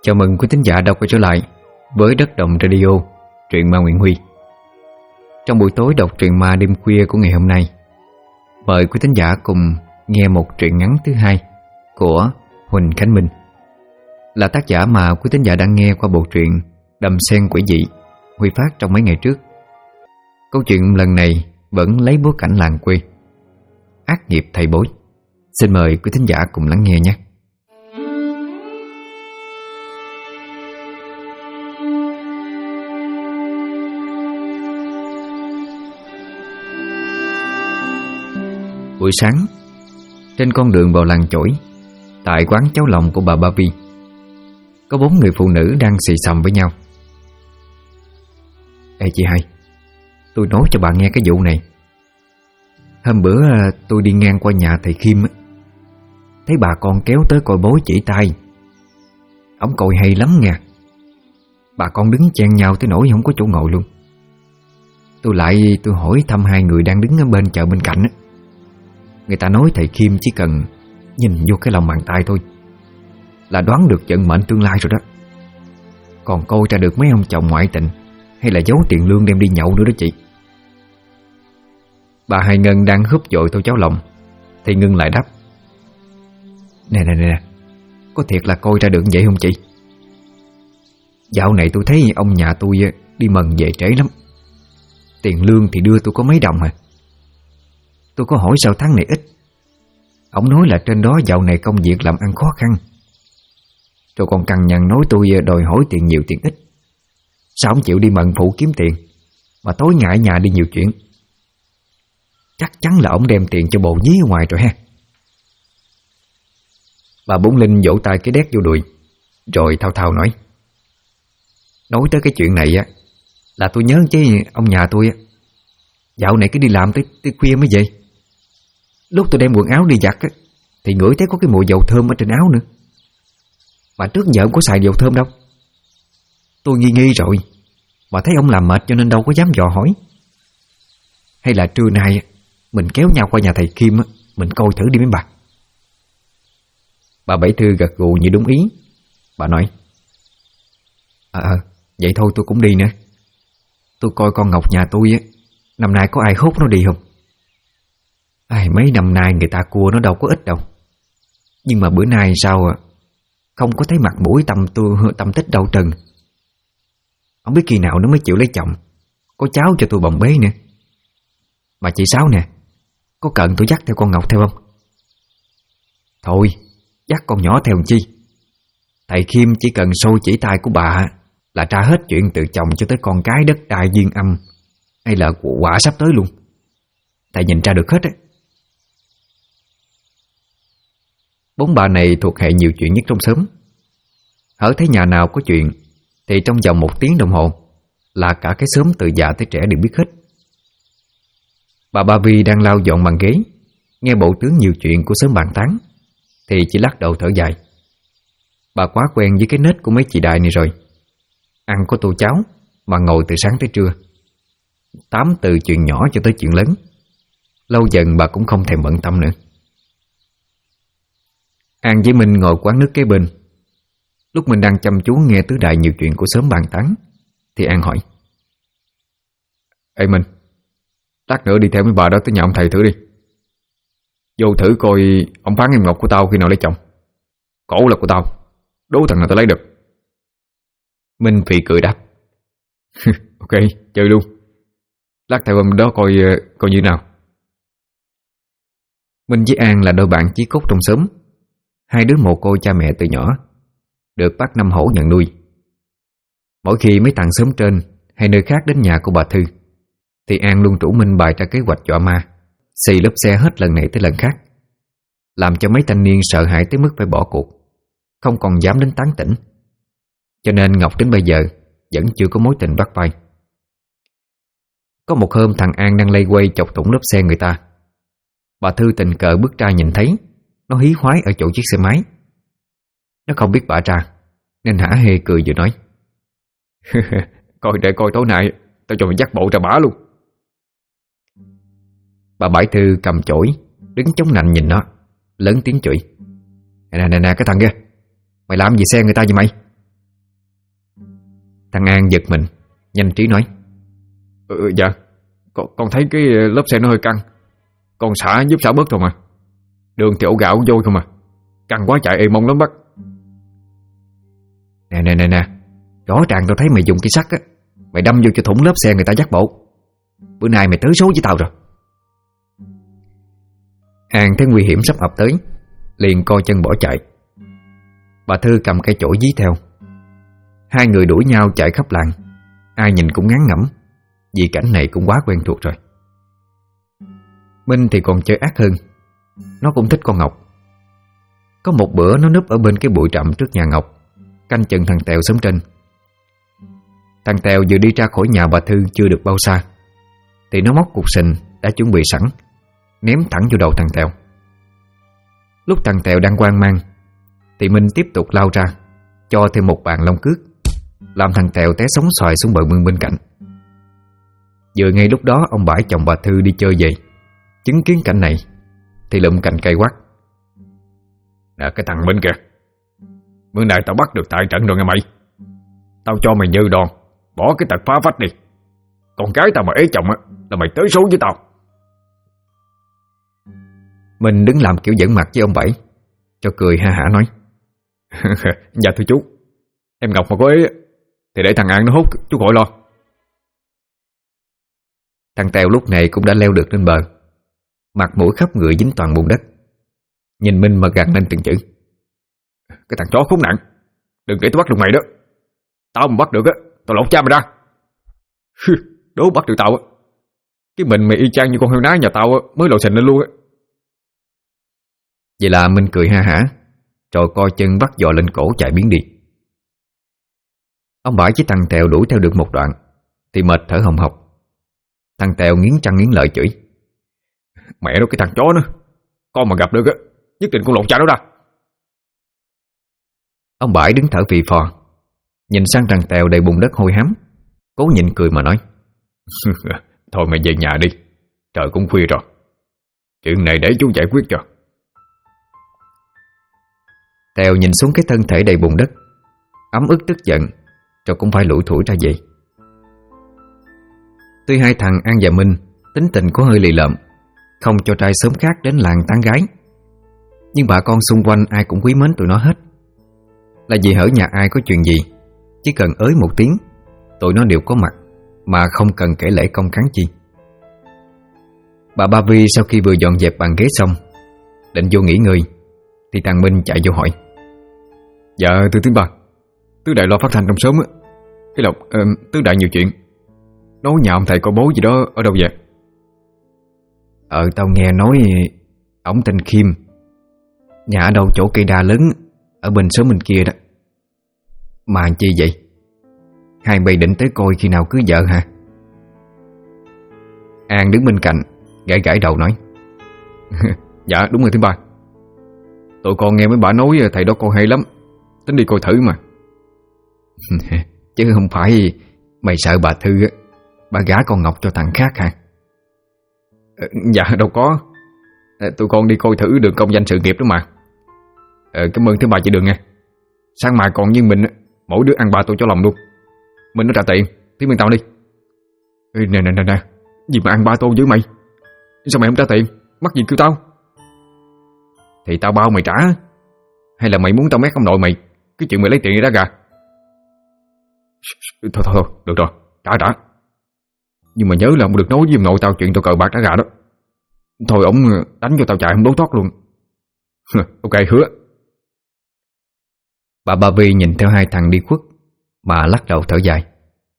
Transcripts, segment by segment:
Chào mừng quý thính giả đã quay trở lại với Đất Đồng Radio, truyện ma Nguyễn Huy. Trong buổi tối đọc truyện ma đêm khuya của ngày hôm nay, mời quý thính giả cùng nghe một truyện ngắn thứ hai của Huỳnh Khánh Minh, là tác giả mà quý thính giả đang nghe qua bộ truyện Đầm Sen Quỷ Dị Huy phát trong mấy ngày trước. Câu chuyện lần này vẫn lấy bối cảnh làng quê, ác nghiệp thầy bối. Xin mời quý thính giả cùng lắng nghe nhé. Buổi sáng, trên con đường vào làng chổi, tại quán cháo lòng của bà Ba Vi, có 4 người phụ nữ đang xì xầm với nhau. Ê chị hai, tôi nói cho bà nghe cái vụ này. Hôm bữa tôi đi ngang qua nhà thầy Kim, thấy bà con kéo tới coi bói chỉ tay. Ông coi hay lắm nha. Bà con đứng chen nhau tới nỗi không có chỗ ngồi luôn. Tôi hỏi thăm hai người đang đứng ở bên chợ bên cạnh. Người ta nói thầy Kim chỉ cần nhìn vô cái lòng bàn tay thôi là đoán được vận mệnh tương lai rồi đó. Còn coi ra được mấy ông chồng ngoại tình hay là giấu tiền lương đem đi nhậu nữa đó chị. Bà Hai Ngân đang húp dội tô cháo lòng thì Ngân lại đáp: Nè, có thiệt là coi ra được vậy không chị? Dạo này tôi thấy ông nhà tôi đi mần về trễ lắm. Tiền lương thì đưa tôi có mấy đồng à. Tôi có hỏi sao tháng này ít. Ông nói là trên đó dạo này công việc làm ăn khó khăn. Rồi còn cằn nhằn nói tôi đòi hỏi tiền nhiều tiền ít. Sao ông chịu đi mần phụ kiếm tiền mà tối ngại nhà đi nhiều chuyện? Chắc chắn là ông đem tiền cho bồ nhí ở ngoài rồi ha. Bà Bốn Linh vỗ tay cái đét vô đùi, rồi thao thao nói: Nói tới cái chuyện này là tôi nhớ chứ ông nhà tôi dạo này cứ đi làm tới khuya mới về. Lúc tôi đem quần áo đi giặt thì ngửi thấy có cái mùi dầu thơm ở trên áo nữa. Mà trước giờ không có xài dầu thơm đâu. Tôi nghi rồi, mà thấy ông làm mệt cho nên đâu có dám dò hỏi. Hay là trưa nay mình kéo nhau qua nhà thầy Kim, mình coi thử đi mấy bà. Bà Bảy Thư gật gù như đúng ý. Bà nói: Vậy thôi tôi cũng đi nữa. Tôi coi con Ngọc nhà tôi năm nay có ai hốt nó đi không? Mấy năm nay người ta cua nó đâu có ít đâu. Nhưng mà bữa nay sao không có thấy mặt mũi tâm tích đâu trần. Không biết khi nào nó mới chịu lấy chồng, có cháu cho tôi bồng bế nữa. Mà chị Sáu nè, có cần tôi dắt theo con Ngọc theo không? Thôi, dắt con nhỏ theo làm chi. Thầy Kim chỉ cần xôi chỉ tay của bà là tra hết chuyện từ chồng cho tới con cái đất đai duyên âm hay là quả sắp tới luôn. Thầy nhìn ra được hết á. 4 bà này thuộc hệ nhiều chuyện nhất trong xóm. Hở thấy nhà nào có chuyện thì trong vòng 1 tiếng đồng hồ là cả cái xóm từ già tới trẻ đều biết hết. Bà Ba Vi đang lau dọn bàn ghế, nghe bộ tướng nhiều chuyện của xóm bàn tán thì chỉ lắc đầu thở dài. Bà quá quen với cái nết của mấy chị đại này rồi. Ăn có tô cháo mà ngồi từ sáng tới trưa, tám từ chuyện nhỏ cho tới chuyện lớn. Lâu dần bà cũng không thèm bận tâm nữa. An với Minh ngồi quán nước kế bên. Lúc mình đang chăm chú nghe tứ đại nhiều chuyện của xóm bàn tán thì An hỏi: Ê Minh, lát nữa đi theo mấy bà đó tới nhà ông thầy thử đi. Vô thử coi ông phán em Ngọc của tao khi nào lấy chồng. Cổ là của tao, đố thằng nào tao lấy được. Minh phì cười đáp: Ok, chơi luôn. Lát theo ông đó coi như nào. Minh với An là đôi bạn chí cốt trong xóm. Hai đứa mồ côi cha mẹ từ nhỏ, được bác Năm Hổ nhận nuôi. Mỗi khi mấy thằng xóm trên hay nơi khác đến nhà của bà Thư thì An luôn rủ Minh bày ra kế hoạch dọa ma, xì lốp xe hết lần này tới lần khác, làm cho mấy thanh niên sợ hãi tới mức phải bỏ cuộc, không còn dám đến tán tỉnh. Cho nên Ngọc đến bây giờ vẫn chưa có mối tình bắt vai. Có một hôm thằng An đang lây quay chọc thủng lốp xe người ta. Bà Thư tình cờ bước ra nhìn thấy nó hí hoái ở chỗ chiếc xe máy. Nó không biết bả ra nên hả hê cười vừa nói: Coi tối nay tao cho mày dắt bộ ra bả luôn. Bà Bảy Thư cầm chổi đứng chống nạnh nhìn nó, lớn tiếng chửi: Nè cái thằng kia, mày làm gì xe người ta vậy mày? Thằng An giật mình, nhanh trí nói: Dạ, con thấy cái lớp xe nó hơi căng. Con xả giúp xả bớt rồi mà. Đường thì ổ gạo vôi không mà. Căng quá chạy êm mông lắm bác. Nè, rõ ràng tao thấy mày dùng cái sắt á, mày đâm vô cho thủng lớp xe người ta dắt bộ. Bữa nay mày tới số với tao rồi. An thấy nguy hiểm sắp ập tới, liền co chân bỏ chạy. Bà Thư cầm cây chổi dí theo. Hai người đuổi nhau chạy khắp làng. Ai nhìn cũng ngán ngẩm, vì cảnh này cũng quá quen thuộc rồi. Minh thì còn chơi ác hơn. Nó cũng thích con Ngọc. Có một bữa nó núp ở bên cái bụi rậm trước nhà Ngọc, canh chừng thằng Tèo sống trên. Thằng Tèo vừa đi ra khỏi nhà bà Thư chưa được bao xa, thì nó móc cục sình đã chuẩn bị sẵn, ném thẳng vô đầu thằng Tèo. Lúc thằng Tèo đang hoang mang thì Minh tiếp tục lao ra, cho thêm một bàn lông cước, làm thằng Tèo té sóng xoài xuống bờ mương bên cạnh. Vừa ngay lúc đó ông Bãi chồng bà Thư đi chơi về, chứng kiến cảnh này thì lụm cành cây quát: Nè cái thằng Minh kìa, bữa nay tao bắt được tại trận rồi nghe mày. Tao cho mày như đòn, bỏ cái tật phá phách đi. Con gái tao mà ế chồng á là mày tới số với tao. Mình đứng làm kiểu giỡn mặt với ông Bảy, cho cười ha hả nói: Dạ thưa chú, em Ngọc mà có ế thì để thằng An nó hút, chú khỏi lo. Thằng Tèo lúc này cũng đã leo được lên bờ, mặt mũi khắp người dính toàn bùn đất. Nhìn Minh mà gạt lên từng chữ: Cái thằng chó khốn nạn, đừng để tôi bắt được mày đó. Tao mà bắt được á, tao lột cha mày ra. Đố bắt được tao á, cái mình mày y chang như con heo nái nhà tao á, mới lộ sình lên luôn á. Vậy là Minh cười ha hả, rồi coi chân bắt giò lên cổ chạy biến đi. Ông Bãi với thằng Tèo đuổi theo được một đoạn thì mệt thở hồng hộc. Thằng Tèo nghiến răng nghiến lợi chửi: Mẹ nó cái thằng chó nữa, con mà gặp được á, nhất định con lột cha nó ra. Ông Bãi đứng thở phì phò, nhìn sang thằng Tèo đầy bùn đất hôi hám, cố nhịn cười mà nói: Thôi mày về nhà đi, trời cũng khuya rồi. Chuyện này để chú giải quyết cho. Tèo nhìn xuống cái thân thể đầy bùn đất, ấm ức tức giận, rồi cũng phải lủi thủi ra về. Tuy hai thằng An và Minh tính tình có hơi lì lợm, không cho trai sớm khác đến làng tán gái, nhưng bà con xung quanh ai cũng quý mến tụi nó hết. Là vì hở nhà ai có chuyện gì, chỉ cần ới một tiếng, tụi nó đều có mặt, mà không cần kể lễ công kháng chi. Bà Ba Vi sau khi vừa dọn dẹp bàn ghế xong, định vô nghỉ ngơi, thì thằng Minh chạy vô hỏi: Dạ thưa Tiến Ba, Tứ Đại lo phát thanh trong sớm á. Cái Lộc, Tứ Đại nhiều chuyện. Nói nhà ông thầy có bố gì đó ở đâu vậy? Tao nghe nói ổng tên Khiêm, nhà ở đâu chỗ cây đa lớn ở bên xóm bên kia đó. Mà chi vậy? Hai bay định tới coi khi nào cưới vợ hả? An đứng bên cạnh gãi gãi đầu nói: Dạ đúng rồi Tiến Ba. Tụi con nghe mấy bà nói thầy đó con hay lắm, tính đi coi thử mà. Chứ không phải mày sợ bà Thư á, bà gả con Ngọc cho thằng khác hả? Dạ đâu có. Tụi con đi coi thử đường công danh sự nghiệp đó mà. Cảm ơn thứ bà chị Đường nha. Sáng mai còn với mình, mỗi đứa ăn 3 tô cho lòng luôn. Mình nó trả tiền, tiếng bên tao đi. Nè, gì mà ăn 3 tô với mày? Sao mày không trả tiền? Mắc gì kêu tao? Thì tao bao mày trả. Hay là mày muốn tao mét ông nội mày cái chuyện mày lấy tiền đi đó gà? Thôi, được rồi, trả. Nhưng mà nhớ là không được nói với ông nội tao chuyện tao cờ bạc đá gà đó. Thôi ổng đánh cho tao chạy không đố thoát luôn. Ok hứa. Bà Ba Vi nhìn theo hai thằng đi khuất mà lắc đầu thở dài.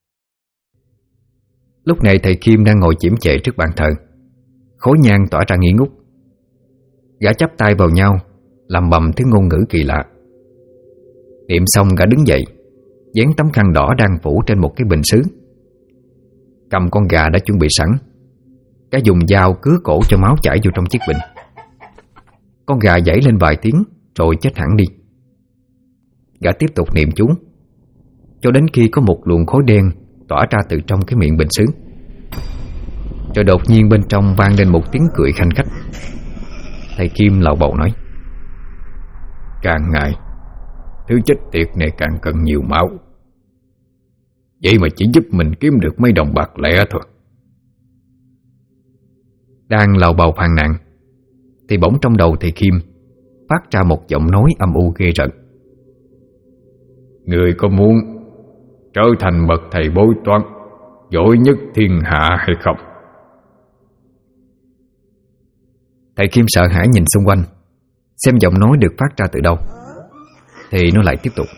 Lúc này thầy Kim đang ngồi chiếm trệ trước bàn thờ, khói nhang tỏa ra nghi ngút. Gã chắp tay vào nhau, lẩm bẩm tiếng ngôn ngữ kỳ lạ. Niệm xong gã đứng dậy, dán tấm khăn đỏ đang phủ trên một cái bình sứ, cầm con gà đã chuẩn bị sẵn. Gã dùng dao cứa cổ cho máu chảy vô trong chiếc bình. Con gà giãy lên vài tiếng rồi chết hẳn đi. Gã tiếp tục niệm chú cho đến khi có một luồng khói đen tỏa ra từ trong cái miệng bình sứ. Rồi đột nhiên bên trong vang lên một tiếng cười khanh khách. Thầy Kim lầu bầu nói: Càng ngày thứ chết tiệt này càng cần nhiều máu. vậy mà chỉ giúp mình kiếm được mấy đồng bạc lẻ thôi. Đang lầu bầu phàn nàn thì bỗng trong đầu thầy Kim phát ra một giọng nói âm u ghê rợn. Người có muốn trở thành bậc thầy bói toán giỏi nhất thiên hạ hay không? Thầy Kim sợ hãi nhìn xung quanh, xem giọng nói được phát ra từ đâu. Thì nó lại tiếp tục.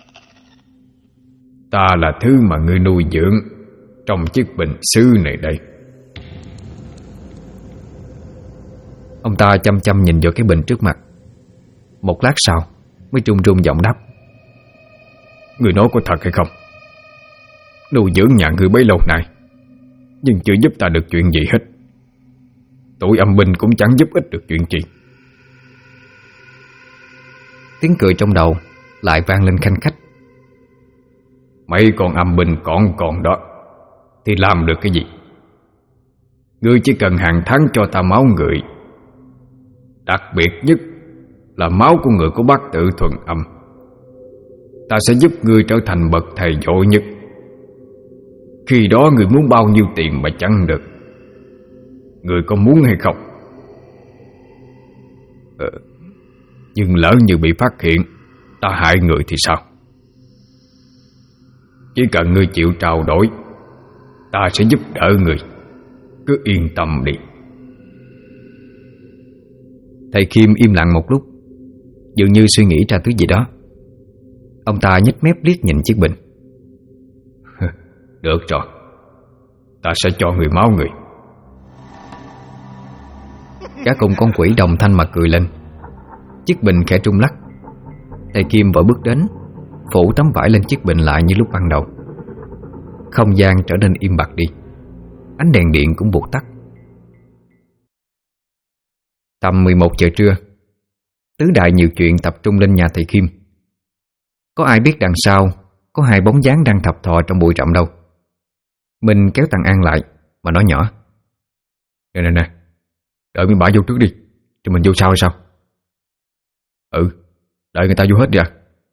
Ta là thứ mà ngươi nuôi dưỡng trong chiếc bình sứ này đây. Ông ta chăm chăm nhìn vào cái bình trước mặt. Một lát sau mới run run giọng đáp. Ngươi nói có thật hay không? Nuôi dưỡng nhà ngươi bấy lâu nay, nhưng chưa giúp ta được chuyện gì hết. Tụi âm binh cũng chẳng giúp ích được chuyện gì. Tiếng cười trong đầu lại vang lên khanh khách. Mấy con âm binh còn đó thì làm được cái gì? Ngươi chỉ cần hàng tháng cho ta máu người, đặc biệt nhất là máu của người có bát tự thuần âm. Ta sẽ giúp ngươi trở thành bậc thầy giỏi nhất. Khi đó ngươi muốn bao nhiêu tiền mà chẳng được. Ngươi có muốn hay không? Nhưng lỡ như bị phát hiện ta hại người thì sao? Chỉ cần ngươi chịu trao đổi, ta sẽ giúp đỡ ngươi. Cứ yên tâm đi. Thầy Kim im lặng một lúc, dường như suy nghĩ ra thứ gì đó. Ông ta nhếch mép liếc nhìn chiếc bình. Được rồi, ta sẽ cho người máu người. Cả cùng con quỷ đồng thanh mà cười lên. Chiếc bình khẽ rung lắc. Thầy Kim vội bước đến, phủ tấm vải lên chiếc bình lại như lúc ban đầu. Không gian trở nên im bặt đi. Ánh đèn điện cũng vụt tắt. Tầm 11 giờ trưa, tứ đại nhiều chuyện tập trung lên nhà thầy Kim. Có ai biết đằng sau có hai bóng dáng đang thập thò trong bụi rậm đâu. Mình kéo thằng An lại mà nói nhỏ. Nè, đợi mấy bả vô trước đi, rồi mình vô sau hay sao? Đợi người ta vô hết đi à?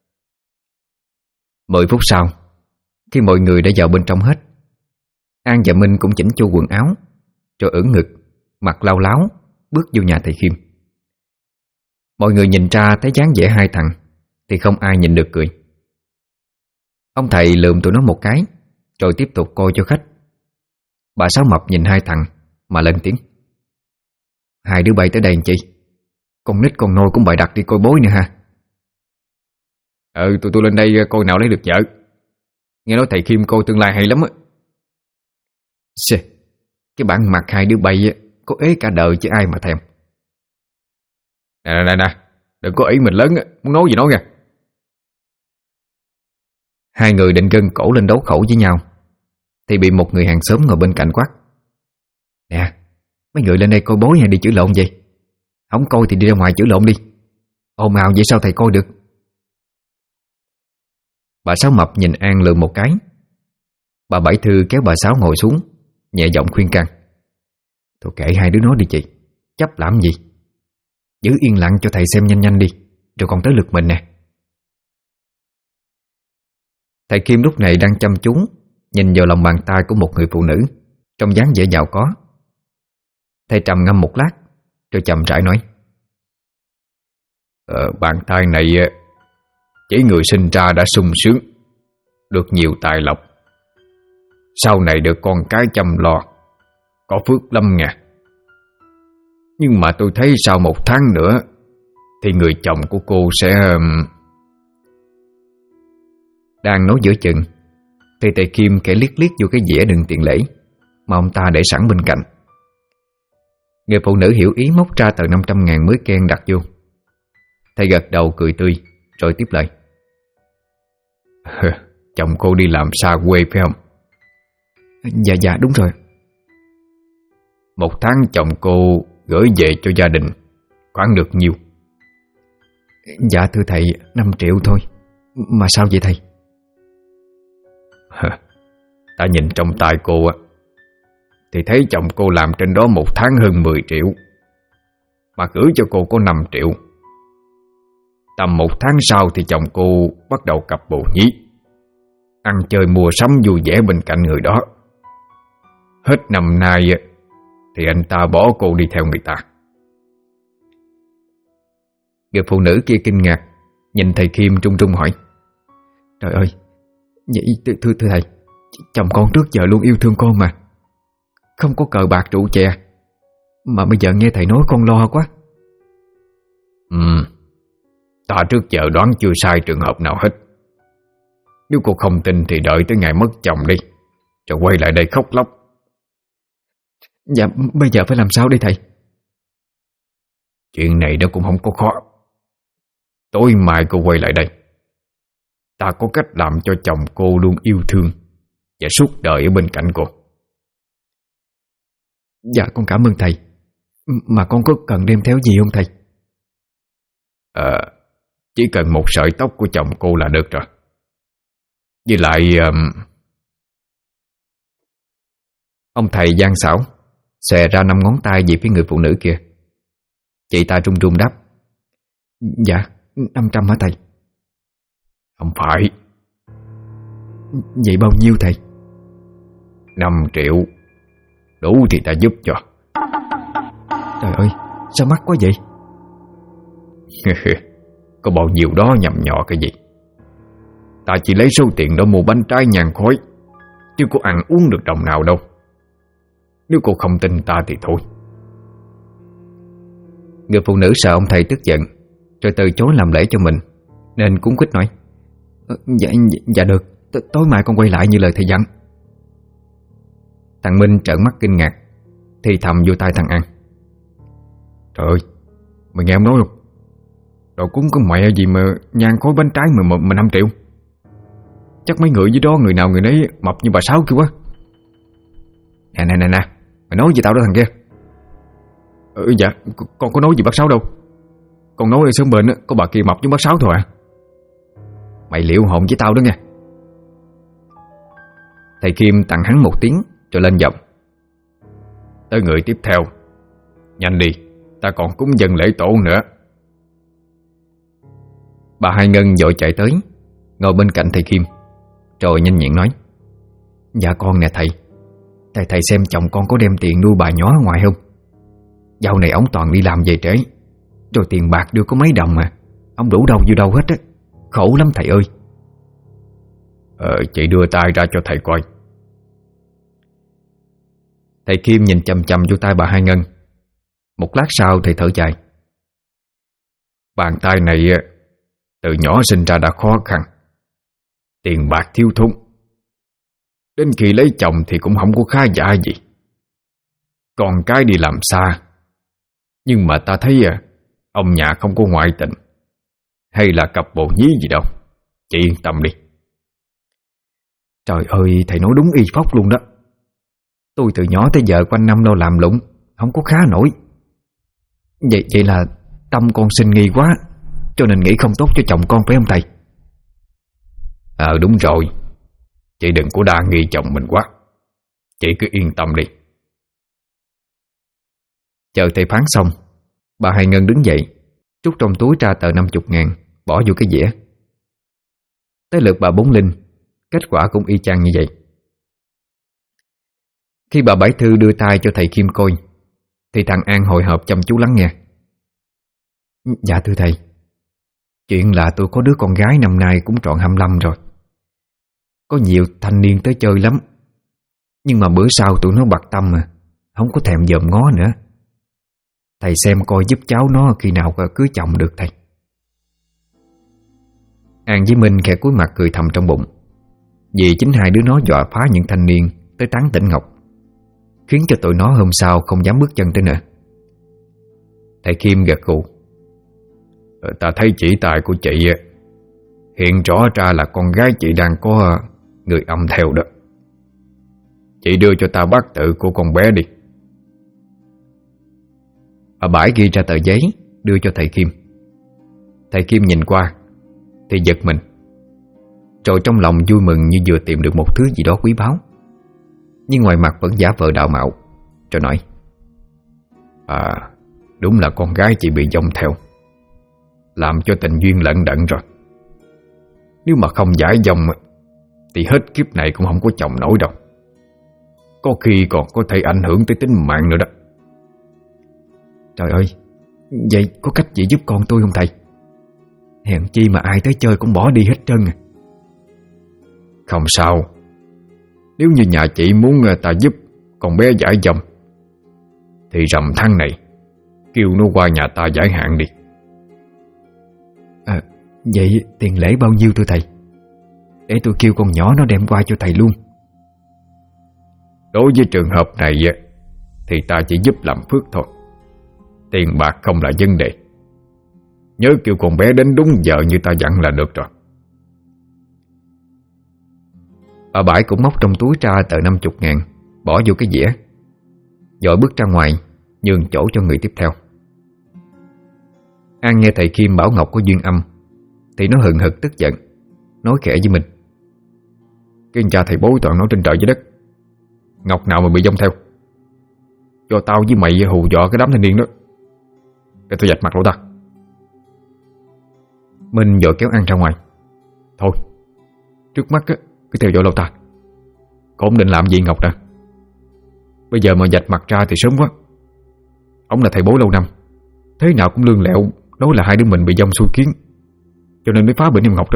10 phút sau, khi mọi người đã vào bên trong hết, An và Minh cũng chỉnh chu quần áo, rồi ưỡn ngực, mặt lau láo, bước vô nhà thầy Kim. Mọi người nhìn ra thấy dáng vẻ hai thằng thì không ai nhìn được cười. Ông thầy lườm tụi nó một cái, rồi tiếp tục coi cho khách. Bà Sáu Mập nhìn hai thằng mà lên tiếng. Hai đứa bay tới đây làm chi? Con nít con nôi cũng bày đặt đi coi bói nữa ha. Tụi tôi lên đây coi nào lấy được vợ. Nghe nói thầy Kim coi tương lai hay lắm á. Cái bản mặt hai đứa bay có ế cả đời chứ ai mà thèm. Nè, đừng có ý mình lớn á, muốn nói gì nói nha. Hai người định gân cổ lên đấu khẩu với nhau thì bị một người hàng xóm ngồi bên cạnh quát. Nè, mấy người lên đây coi bói hay đi chửi lộn vậy? Không coi thì đi ra ngoài chửi lộn đi. Ồn ào vậy sao thầy coi được? Bà Sáu Mập nhìn An lườm một cái. Bà Bảy Thư kéo bà Sáu ngồi xuống, nhẹ giọng khuyên can. Thôi kệ hai đứa nó đi chị, chấp làm gì? Giữ yên lặng cho thầy xem nhanh nhanh đi, rồi còn tới lượt mình nè. Thầy Kim lúc này đang chăm chú nhìn vào lòng bàn tay của một người phụ nữ trong dáng vẻ giàu có. Thầy trầm ngâm một lát rồi chậm rãi nói. Bàn tay này chỉ người sinh ra đã sung sướng, được nhiều tài lộc, sau này được con cái chăm lo, có phước lắm nha. Nhưng mà tôi thấy sau 1 tháng nữa thì người chồng của cô sẽ... Đang nói giữa chừng thì thầy Kim kẻ liếc liếc vô cái dĩa đựng tiền lễ mà ông ta để sẵn bên cạnh. Người phụ nữ hiểu ý móc ra tờ 500.000 mới ken đặt vô. Thầy gật đầu cười tươi rồi tiếp lời. Chồng cô đi làm xa quê phải không? Dạ đúng rồi. 1 tháng chồng cô gửi về cho gia đình khoảng được nhiêu? Dạ thưa thầy, 5 triệu thôi. Mà sao vậy thầy? Ta nhìn trong tay cô á thì thấy chồng cô làm trên đó 1 tháng hơn 10 triệu, mà gửi cho cô có 5 triệu. Tầm 1 tháng sau thì chồng cô bắt đầu cặp bồ nhí. ăn chơi mua sắm vui vẻ bên cạnh người đó. Hết năm nay thì anh ta bỏ cô đi theo người ta. Người phụ nữ kia kinh ngạc, nhìn thầy Kim trung trung hỏi: Trời ơi, vậy thưa thầy, chồng con trước giờ luôn yêu thương con mà, không có cờ bạc rượu chè, mà bây giờ nghe thầy nói con lo quá. Ta trước giờ đoán chưa sai trường hợp nào hết. Nếu cô không tin thì đợi tới ngày mất chồng đi, rồi quay lại đây khóc lóc. Dạ, bây giờ phải làm sao đây thầy? Chuyện này nó cũng không có khó. Tối mai cô quay lại đây, ta có cách làm cho chồng cô luôn yêu thương và suốt đời ở bên cạnh cô. Dạ con cảm ơn thầy. Mà con có cần đem theo gì không thầy? Chỉ cần một sợi tóc của chồng cô là được rồi. Với lại Ông thầy gian xảo xòe ra 5 ngón tay về phía người phụ nữ kia. Chị ta run run đáp: Dạ 500 hả thầy? Không phải. Vậy bao nhiêu thầy? 5 triệu. Đủ thì ta giúp cho. Trời ơi, sao mắc quá vậy? Có bao nhiêu đó nhầm nhọ cái gì. Ta chỉ lấy số tiền đó mua bánh trái nhang khói, chứ có ăn uống được đồng nào đâu. Nếu cô không tin ta thì thôi. Người phụ nữ sợ ông thầy tức giận, rồi từ chối làm lễ cho mình, nên cuống quýt nói: Dạ được, tối mai con quay lại như lời thầy dặn. Thằng Minh trợn mắt kinh ngạc, thì thầm vô tai thằng An: Trời ơi, mày nghe ông nói không? Đồ cúng có mẹ gì mà nhang khói bánh trái mà 5 triệu. Chắc mấy người dưới đó người nào người nấy mập như bà Sáu kia quá. Nè, mày nói gì tao đó thằng kia? Dạ, con có nói gì bác Sáu đâu. Con nói ở sớm bên có bà kia mập với bác Sáu thôi à. Mày liệu hồn với tao đó nha. Thầy Kim tặng hắn một tiếng rồi lên giọng: Tới người tiếp theo. Nhanh đi, ta còn cúng dâng lễ tổ nữa. Bà Hai Ngân vội chạy tới, ngồi bên cạnh thầy Kim, rồi nhanh nhẹn nói: Dạ con nè thầy. Thầy xem chồng con có đem tiền nuôi bà nhỏ ở ngoài không? Dạo này ông toàn đi làm về trễ, rồi tiền bạc đưa có mấy đồng mà ông đủ đâu vô đâu hết á. Khổ lắm thầy ơi. Chị đưa tay ra cho thầy coi. Thầy Kim nhìn chằm chằm vô tay bà Hai Ngân. Một lát sau thầy thở dài: Bàn tay này từ nhỏ sinh ra đã khó khăn, tiền bạc thiếu thốn, đến khi lấy chồng thì cũng không có khá giả gì. Con cái đi làm xa, nhưng mà ta thấy ông nhà không có ngoại tình hay là cặp bồ nhí gì đâu. Chị yên tâm đi. Trời ơi, thầy nói đúng y phóc luôn đó. Tôi từ nhỏ tới giờ quanh năm đâu làm lụng, không có khá nổi. Vậy là tâm con sinh nghi quá, cho nên nghĩ không tốt cho chồng con phải không thầy? Đúng rồi. Chị đừng có đa nghi chồng mình quá. Chị cứ yên tâm đi. Chờ thầy phán xong, bà Hai Ngân đứng dậy, trút trong túi ra tờ 50.000, bỏ vô cái dĩa. Tới lượt bà Bốn Linh, kết quả cũng y chang như vậy. Khi bà Bảy Thư đưa tay cho thầy Kim coi, thì thằng An hồi hộp chăm chú lắng nghe. Dạ thưa thầy, chuyện là tôi có đứa con gái năm nay cũng tròn 25 rồi. Có nhiều thanh niên tới chơi lắm, nhưng mà bữa sau tụi nó bặt tâm mà không có thèm dòm ngó nữa. Thầy xem coi giúp cháu nó khi nào cưới chồng được thầy. An với Minh khẽ cúi mặt cười thầm trong bụng, vì chính hai đứa nó dọa phá những thanh niên tới tán tỉnh Ngọc, khiến cho tụi nó hôm sau không dám bước chân tới nữa. Thầy Kim gật gù: Ta thấy chỉ tài của chị hiện rõ ra là con gái chị đang có người âm theo đó. Chị đưa cho ta bát tự của con bé đi. Bà Bãi ghi ra tờ giấy đưa cho thầy Kim. Thầy Kim nhìn qua thì giật mình, rồi trong lòng vui mừng như vừa tìm được một thứ gì đó quý báu, nhưng ngoài mặt vẫn giả vờ đạo mạo, rồi nói: Đúng là con gái chị bị dông theo, làm cho tình duyên lận đận rồi. Nếu mà không giải dông thì hết kiếp này cũng không có chồng nổi đâu. Có khi còn có thể ảnh hưởng tới tính mạng nữa đó. Trời ơi, vậy có cách gì giúp con tôi không thầy? Hèn chi mà ai tới chơi cũng bỏ đi hết trơn à. Không sao. Nếu như nhà chị muốn ta giúp con bé giải dòng thì rằm tháng này kêu nó qua nhà ta giải hạn đi. Vậy tiền lễ bao nhiêu thưa thầy? Để tôi kêu con nhỏ nó đem qua cho thầy luôn. Đối với trường hợp này thì ta chỉ giúp làm phước thôi. Tiền bạc không là vấn đề. Nhớ kêu con bé đến đúng giờ như ta dặn là được rồi. Bà Bãi cũng móc trong túi ra tờ 50.000, bỏ vô cái dĩa, rồi bước ra ngoài nhường chỗ cho người tiếp theo. An nghe thầy Kim bảo Ngọc có duyên âm thì nó hừng hực tức giận, nói khẽ với mình: Cái cha thầy bối toàn nói trên trời dưới đất, Ngọc nào mà bị dông theo. Cho tao với mày hù dọa cái đám thanh niên đó, để tôi dạch mặt lỗ ta. Minh vội kéo An ra ngoài: Thôi, trước mắt cứ theo dõi lỗ ta. Con định làm gì Ngọc nè? Bây giờ mà dạch mặt ra thì sớm quá. Ông là thầy bối lâu năm, thế nào cũng lương lẹo nói là hai đứa mình bị dông xui kiến, cho nên mới phá bệnh em Ngọc đó.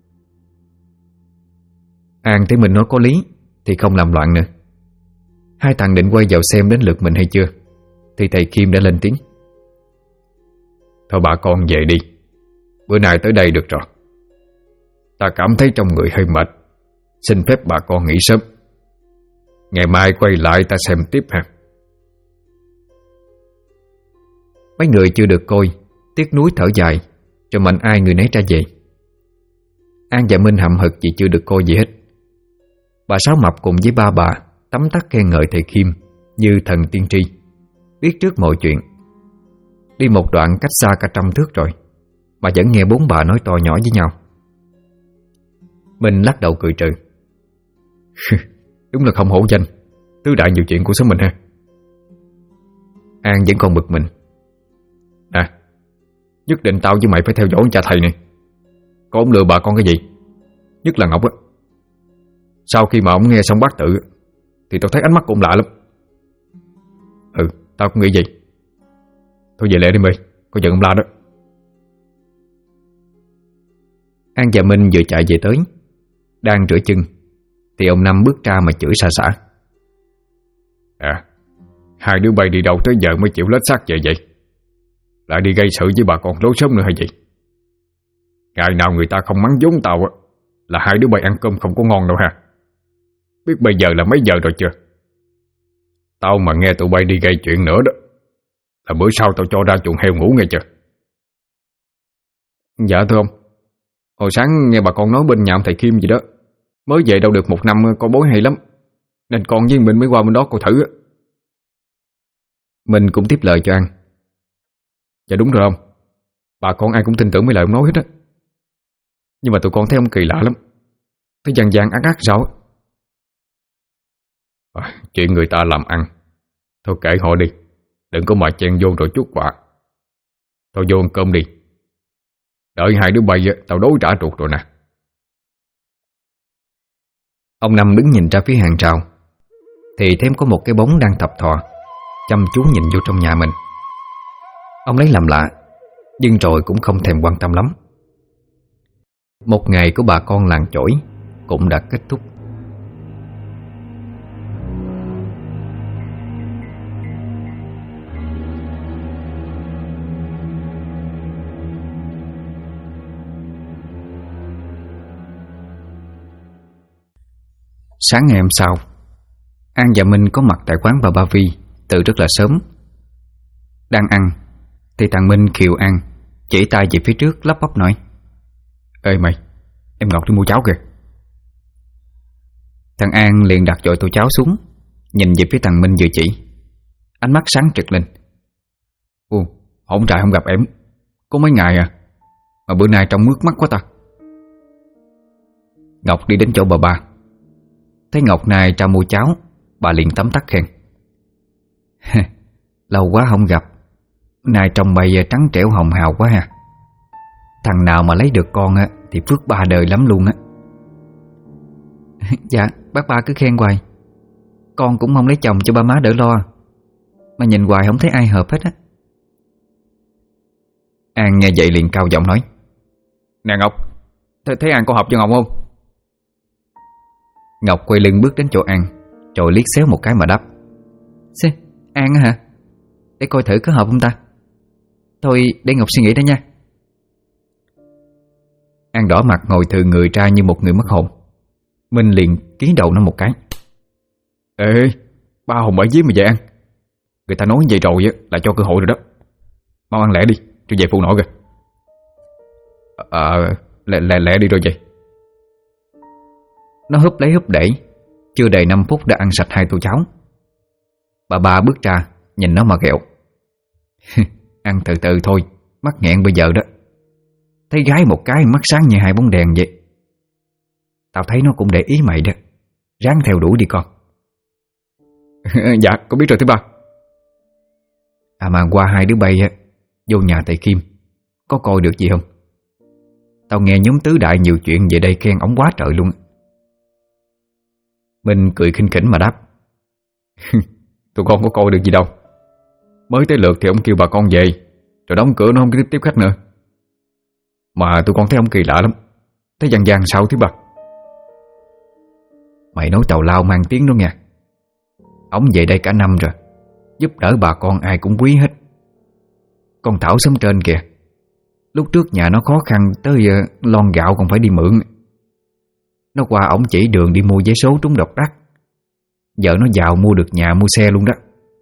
An thấy mình nói có lý thì không làm loạn nữa. Hai thằng định quay vào xem đến lượt mình hay chưa thì thầy Kim đã lên tiếng: Thôi bà con về đi, bữa nay tới đây được rồi. Ta cảm thấy trong người hơi mệt, xin phép bà con nghỉ sớm. Ngày mai quay lại ta xem tiếp ha. Mấy người chưa được coi tiếc nuối thở dài, rồi mạnh ai người nấy ra về. An và Minh hậm hực vì chưa được coi gì hết. Bà Sáu Mập cùng với ba bà tấm tắc khen ngợi thầy Kim như thần tiên tri, biết trước mọi chuyện. Đi một đoạn cách xa cả 100 thước rồi mà vẫn nghe bốn bà nói to nhỏ với nhau. Minh lắc đầu cười trừ: Đúng là không hổ danh tứ đại nhiều chuyện của xóm mình ha. An vẫn còn bực mình: Nhất định tao với mày phải theo dõi cha thầy này. Có ông lừa bà con cái gì, nhất là Ngọc á. Sau khi mà ông nghe xong bát tự thì tao thấy ánh mắt của ông lạ lắm. Tao cũng nghĩ vậy. Thôi về lẹ đi mày, có giận ông la đó. An và Minh vừa chạy về tới, đang rửa chân thì ông Năm bước ra mà chửi xà xả: Hai đứa bay đi đâu tới giờ mới chịu lết xác về vậy? Lại đi gây sự với bà con lối sớm nữa hay gì? Ngày nào người ta không mắng vốn tao là hai đứa bay ăn cơm không có ngon đâu ha. Biết bây giờ là mấy giờ rồi chưa? Tao mà nghe tụi bay đi gây chuyện nữa đó là bữa sau tao cho ra chuồng heo ngủ nghe chưa? Dạ thưa ông, hồi sáng nghe bà con nói bên nhà ông thầy Kim gì đó, mới về đâu được 1 năm con bối hay lắm, nên con với mình mới qua bên đó coi thử. Mình cũng tiếp lời cho An: Dạ đúng rồi ông, bà con ai cũng tin tưởng mấy lời ông nói hết á. Nhưng mà tụi con thấy ông kỳ lạ lắm, thấy gian gian ác ác sao á. Chuyện người ta làm ăn, thôi kệ họ đi, đừng có mà chen vô rồi chút quạ. Tao vô ăn cơm đi, đợi hai đứa bay tao đối trả ruột rồi nè. Ông Năm đứng nhìn ra phía hàng rào thì thêm có một cái bóng đang thập thò chăm chú nhìn vô trong nhà mình. Ông lấy làm lạ, nhưng rồi cũng không thèm quan tâm lắm. Một ngày của bà con làng chổi cũng đã kết thúc. Sáng ngày hôm sau, An và Minh có mặt tại quán bà Ba Vi từ rất là sớm. Đang ăn thì thằng Minh khiều An, chỉ tay về phía trước lắp bắp nói: Ê mày, em Ngọc đi mua cháo kìa. Thằng An liền đặt dội tô cháo xuống, nhìn về phía thằng Minh vừa chỉ, ánh mắt sáng trực lên: Hổn trại không gặp em có mấy ngày mà bữa nay trông mướt mắt quá ta. Ngọc đi đến chỗ bà Ba, thấy Ngọc này ra mua cháo, bà liền tấm tắc khen: Lâu quá không gặp, nay trông bày trắng trẻo hồng hào quá ha. Thằng nào mà lấy được con thì phước 3 đời lắm luôn á. Dạ bác ba cứ khen hoài. Con cũng mong lấy chồng cho ba má đỡ lo, mà nhìn hoài không thấy ai hợp hết á. An nghe vậy liền cao giọng nói: Nè Ngọc, thấy An có hợp cho Ngọc không? Ngọc quay lưng bước đến chỗ An, rồi liếc xéo một cái mà đáp: Xê, An á hả? Để coi thử có hợp không ta. Thôi để Ngọc suy nghĩ đó nha. An đỏ mặt ngồi thừ người ra như một người mất hồn. Minh liền ký đầu nó một cái: Ê, ba hồn bảy vía mà vậy An. Người ta nói vậy rồi là cho cơ hội rồi đó. Mau ăn lẹ đi, cho về phụ nổi kìa. Lẹ đi rồi vậy. Nó húp lấy húp đẩy, chưa đầy 5 phút đã ăn sạch 2 tô cháo. Bà ba bước ra nhìn nó mà ghẹo: Ăn từ từ thôi, mắc nghẹn bây giờ đó. Thấy gái một cái mắt sáng như 2 bóng đèn vậy. Tao thấy nó cũng để ý mày đó, ráng theo đuổi đi con. Dạ con biết rồi thứ ba. Mà qua 2 đứa bay vô nhà thầy Kim có coi được gì không? Tao nghe nhóm tứ đại nhiều chuyện về đây khen ổng quá trời luôn. Minh cười khinh khỉnh mà đáp: Tụi con có coi được gì đâu. Mới tới lượt thì ông kêu bà con về, rồi đóng cửa nó không tiếp khách nữa. Mà tụi con thấy ông kỳ lạ lắm. Thấy gian gian sao thứ ba? Mày nói tào lao mang tiếng đó nha. Ổng về đây cả năm rồi, giúp đỡ bà con ai cũng quý hết. Con Thảo sống trên kìa, lúc trước nhà nó khó khăn tới lon gạo còn phải đi mượn. Nó qua ổng chỉ đường đi mua vé số trúng độc đắc. Giờ nó giàu mua được nhà mua xe luôn đó.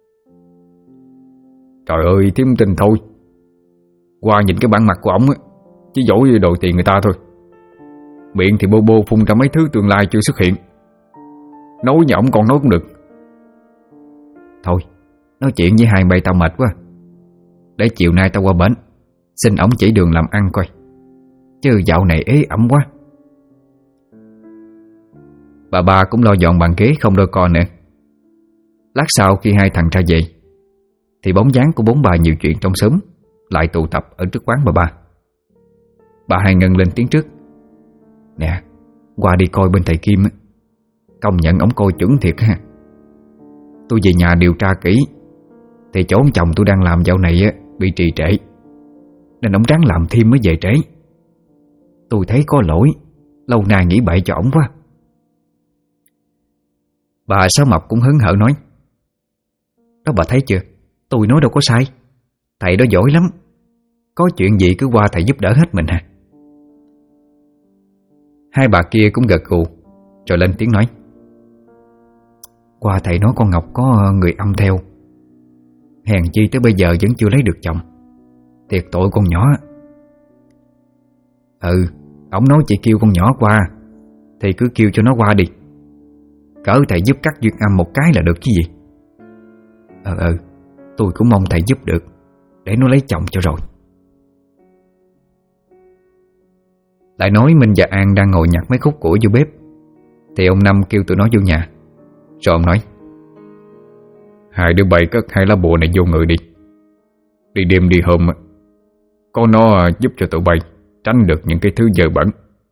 Trời ơi thím tin thôi. Qua nhìn cái bản mặt của ổng chỉ dỗi đòi tiền người ta thôi. Miệng thì bô bô phun ra mấy thứ tương lai chưa xuất hiện. Nói nhà ổng còn nói cũng được. Thôi nói chuyện với hai bay tao mệt quá. Để chiều nay tao qua bển xin ổng chỉ đường làm ăn coi, chứ dạo này ế ẩm quá. Bà ba cũng lo dọn bàn ghế không đôi con nữa. Lát sau khi hai thằng ra về thì bóng dáng của bốn bà nhiều chuyện trong xóm lại tụ tập ở trước quán bà ba. Bà hai ngân lên tiếng trước: Nè, qua đi coi bên thầy Kim á. Công nhận ổng coi chuẩn thiệt ha. Tôi về nhà điều tra kỹ thì chỗ ông chồng tôi đang làm dạo này bị trì trệ, nên ổng ráng làm thêm mới về trễ. Tôi thấy có lỗi, lâu nay nghĩ bậy cho ổng quá. Bà Sáu Mập cũng hớn hở nói: Đó bà thấy chưa, tôi nói đâu có sai. Thầy đó giỏi lắm, có chuyện gì cứ qua thầy giúp đỡ hết mình hả. Hai bà kia cũng gật gù rồi lên tiếng nói: Qua thầy nói con Ngọc có người âm theo, hèn chi tới bây giờ vẫn chưa lấy được chồng. Thiệt tội con nhỏ. Ổng nói chị kêu con nhỏ qua thì cứ kêu cho nó qua đi. Cỡ thầy giúp cắt duyên âm một cái là được chứ gì. Tôi cũng mong thầy giúp được, để nó lấy chồng cho rồi. Lại nói Minh và An đang ngồi nhặt mấy khúc củi vô bếp thì ông Năm kêu tụi nó vô nhà. Rồi ông nói: Hai đứa bay cất 2 lá bùa này vô người đi. Đi đêm đi hôm có nó giúp cho tụi bay tránh được những cái thứ dơ bẩn.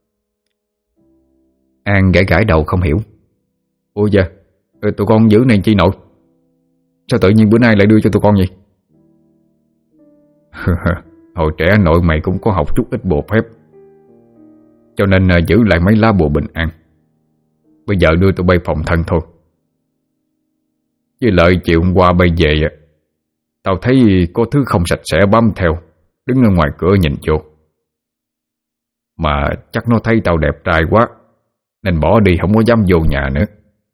An gãi gãi đầu không hiểu: Ủa dạ, tụi con giữ này chi nội? Sao tự nhiên bữa nay lại đưa cho tụi con vậy? Hồi trẻ nội mày cũng có học chút ít bùa phép, cho nên giữ lại mấy lá bùa bình an. Bây giờ đưa tụi bay phòng thân thôi. Với lại chiều hôm qua bay về, tao thấy có thứ không sạch sẽ bám theo, đứng ở ngoài cửa nhìn vô. Mà chắc nó thấy tao đẹp trai quá nên bỏ đi, không có dám vô nhà nữa.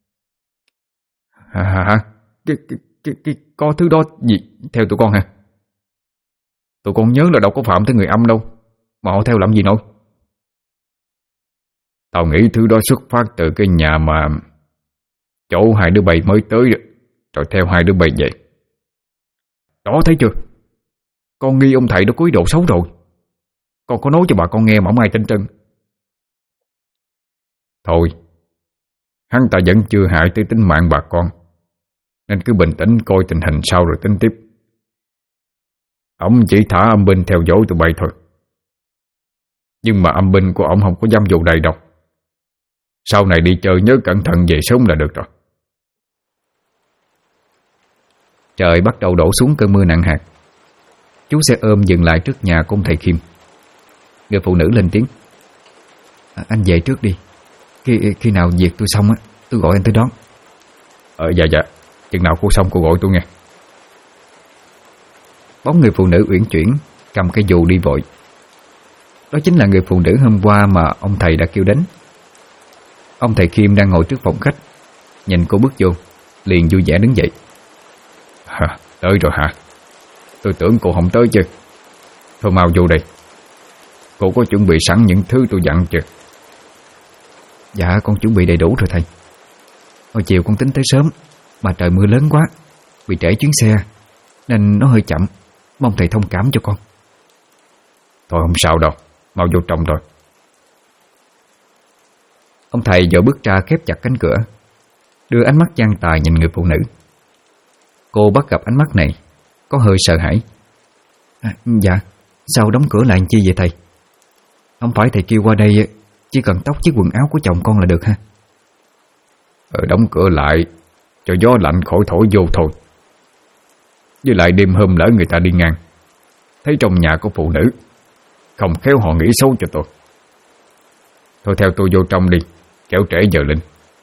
Hả? Có thứ đó gì theo tụi con hả? Tụi con nhớ là đâu có phạm tới người âm đâu, mà họ theo làm gì nổi. Tao nghĩ thứ đó xuất phát từ cái nhà mà chỗ hai đứa bay mới tới rồi theo hai đứa bay về. Đó thấy chưa, con nghi ông thầy đó có ý đồ xấu rồi. Con có nói cho bà con nghe mà không ai tin chân. Thôi, hắn ta vẫn chưa hại tới tính mạng bà con, nên cứ bình tĩnh coi tình hình sau rồi tính tiếp. Ông chỉ thả âm binh theo dõi tụi bay thôi, nhưng mà âm binh của ông không có dám vô đây đâu. Sau này đi chơi nhớ cẩn thận về sớm là được rồi. Trời bắt đầu đổ xuống cơn mưa nặng hạt. Chú xe ôm dừng lại trước nhà của ông thầy Khiêm. Người phụ nữ lên tiếng: Anh về trước đi. Khi nào việc tôi xong á, tôi gọi anh tới đón. Dạ. Chừng nào cô xong cô gọi tôi nghe. Bóng người phụ nữ uyển chuyển cầm cái dù đi vội. Đó chính là người phụ nữ hôm qua mà ông thầy đã kêu đến. Ông thầy Khiêm đang ngồi trước phòng khách, nhìn cô bước vô, liền vui vẻ đứng dậy. Tới rồi hả? Tôi tưởng cô không tới chứ. Thôi mau vô đây. Cô có chuẩn bị sẵn những thứ tôi dặn chưa? Dạ con chuẩn bị đầy đủ rồi thầy. Hồi chiều con tính tới sớm, mà trời mưa lớn quá, bị trễ chuyến xe, nên nó hơi chậm. Mong thầy thông cảm cho con. Thôi không sao đâu, mau vô trong rồi. Ông thầy vội bước ra khép chặt cánh cửa, đưa ánh mắt gian tà nhìn người phụ nữ. Cô bắt gặp ánh mắt này, có hơi sợ hãi. Dạ, sao đóng cửa lại chi vậy thầy? Không phải thầy kêu qua đây chỉ cần tóc chiếc quần áo của chồng con là được ha? Đóng cửa lại cho gió lạnh khỏi thổi vô thôi. Với lại đêm hôm lỡ người ta đi ngang, thấy trong nhà có phụ nữ, không khéo họ nghĩ xấu cho tôi. Thôi theo tôi vô trong đi, kéo trễ giờ linh.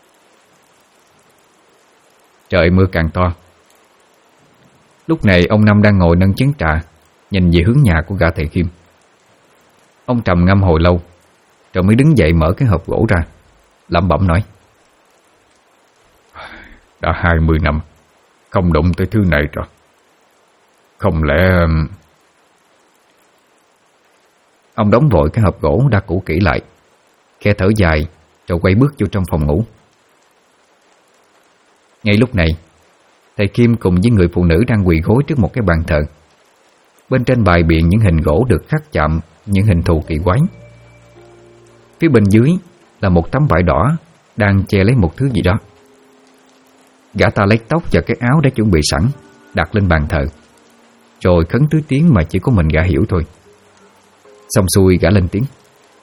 Trời mưa càng to. Lúc này ông Năm đang ngồi nâng chén trà, nhìn về hướng nhà của gã thầy Khiêm. Ông trầm ngâm hồi lâu, rồi mới đứng dậy mở cái hộp gỗ ra, lẩm bẩm nói: Đã 20 năm không đụng tới thứ này rồi. Không lẽ... Ông đóng vội cái hộp gỗ đã cũ kỹ lại, khe thở dài, rồi quay bước vô trong phòng ngủ. Ngay lúc này, thầy Kim cùng với người phụ nữ đang quỳ gối trước một cái bàn thờ. Bên trên bày biện những hình gỗ được khắc chạm những hình thù kỳ quái. Phía bên dưới là một tấm vải đỏ đang che lấy một thứ gì đó. Gã ta lấy tóc và cái áo đã chuẩn bị sẵn, đặt lên bàn thờ, rồi khấn tứ tiếng mà chỉ có mình gã hiểu thôi. Xong xuôi gã lên tiếng: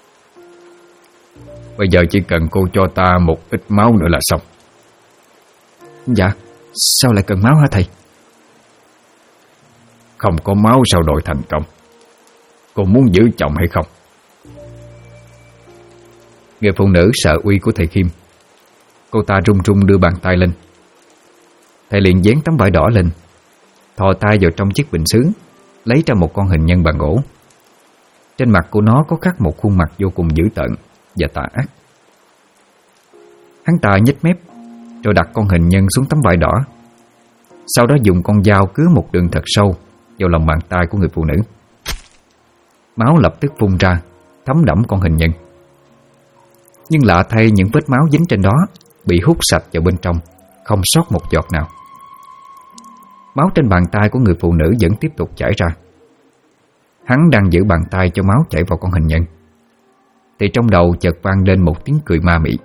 Bây giờ chỉ cần cô cho ta một ít máu nữa là xong. Dạ, sao lại cần máu hả thầy? Không có máu sao đội thành công? Cô muốn giữ chồng hay không? Người phụ nữ sợ uy của thầy Khiêm. Cô ta run run đưa bàn tay lên. Thầy liền dán tấm vải đỏ lên, thò tay vào trong chiếc bình sứ, lấy ra một con hình nhân bằng gỗ. Trên mặt của nó có khắc một khuôn mặt vô cùng dữ tợn và tà ác. Hắn ta nhếch mép, rồi đặt con hình nhân xuống tấm vải đỏ. Sau đó dùng con dao cứa một đường thật sâu vào lòng bàn tay của người phụ nữ. Máu lập tức phun ra, thấm đẫm con hình nhân. Nhưng lạ thay, những vết máu dính trên đó bị hút sạch vào bên trong, không sót một giọt nào. Máu trên bàn tay của người phụ nữ vẫn tiếp tục chảy ra. Hắn đang giữ bàn tay cho máu chảy vào con hình nhân, thì trong đầu chợt vang lên một tiếng cười ma mị.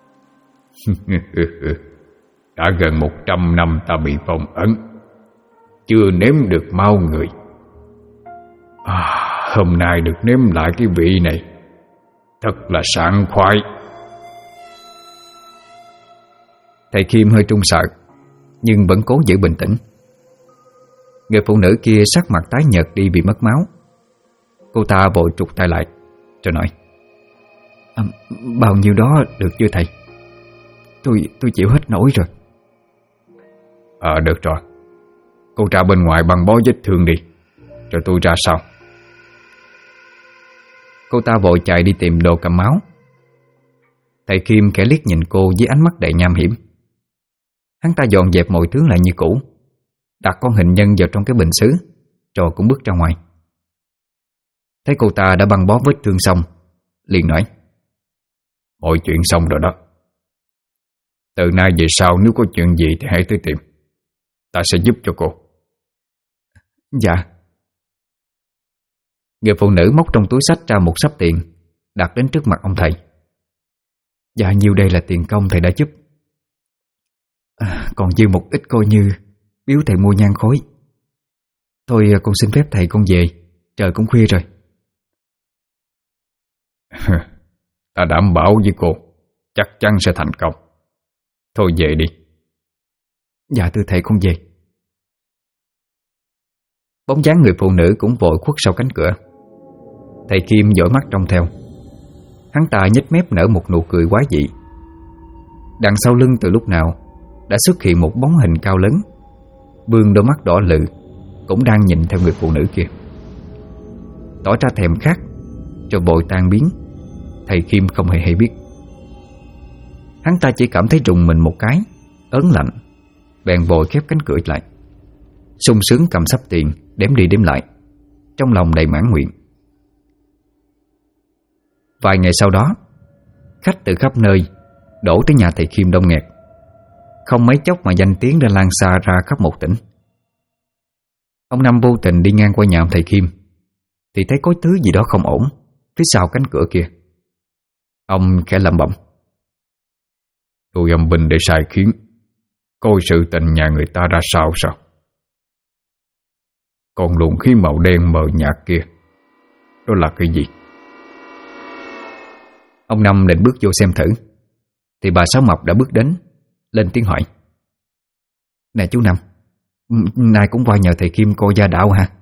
Đã gần 100 năm ta bị phong ấn, chưa nếm được máu người. Hôm nay được nếm lại cái vị này, thật là sảng khoái. Thầy Kim hơi trung sợ, nhưng vẫn cố giữ bình tĩnh. Người phụ nữ kia sắc mặt tái nhợt đi vì mất máu. Cô ta vội trục tay lại, rồi nói: Bao nhiêu đó được chưa thầy? Tôi chịu hết nổi rồi. Được rồi. Cô ra bên ngoài băng bó vết thương đi, rồi tôi ra sau. Cô ta vội chạy đi tìm đồ cầm máu. Thầy Kim khẽ liếc nhìn cô với ánh mắt đầy nham hiểm. Hắn ta dọn dẹp mọi thứ lại như cũ, đặt con hình nhân vào trong cái bình sứ, rồi cũng bước ra ngoài. Thấy cô ta đã băng bó vết thương xong, liền nói: Mọi chuyện xong rồi đó. Từ nay về sau nếu có chuyện gì thì hãy tới tìm, ta sẽ giúp cho cô. Dạ. Người phụ nữ móc trong túi xách ra một xấp tiền, đặt đến trước mặt ông thầy. Dạ, nhiêu đây là tiền công thầy đã giúp. Còn dư một ít coi như biếu thầy mua nhang khói. Thôi con xin phép thầy con về, trời cũng khuya rồi. Ta đảm bảo với cô, chắc chắn sẽ thành công. Thôi về đi. Dạ thưa thầy, con về. Bóng dáng người phụ nữ cũng vội khuất sau cánh cửa. Thầy Kim dõi mắt trông theo. Hắn ta nhếch mép nở một nụ cười quái dị. Đằng sau lưng từ lúc nào đã xuất hiện một bóng hình cao lớn, vương đôi mắt đỏ lự, cũng đang nhìn theo người phụ nữ kia, tỏ ra thèm khát, rồi vội tan biến. Thầy Kim không hề hay biết. Hắn ta chỉ cảm thấy rùng mình một cái, ớn lạnh, bèn vội khép cánh cửa lại, sung sướng cầm sắp tiền đếm đi đếm lại, trong lòng đầy mãn nguyện. Vài ngày sau đó, khách từ khắp nơi đổ tới nhà thầy Kim đông nghẹt. Không mấy chốc mà danh tiếng đã lan xa ra khắp một tỉnh. Ông Năm vô tình đi ngang qua nhà ông thầy Kim thì thấy có thứ gì đó không ổn phía sau cánh cửa kia. Ông khẽ lẩm bẩm: Tôi âm binh để sai khiến, coi sự tình nhà người ta ra sao? Còn luồng khí màu đen mờ nhạt kia, đó là cái gì? Ông Năm định bước vô xem thử thì bà Sáu Mập đã bước đến, lên tiếng hỏi: Nè chú Năm, nay cũng qua nhờ thầy Kim coi gia đạo hả?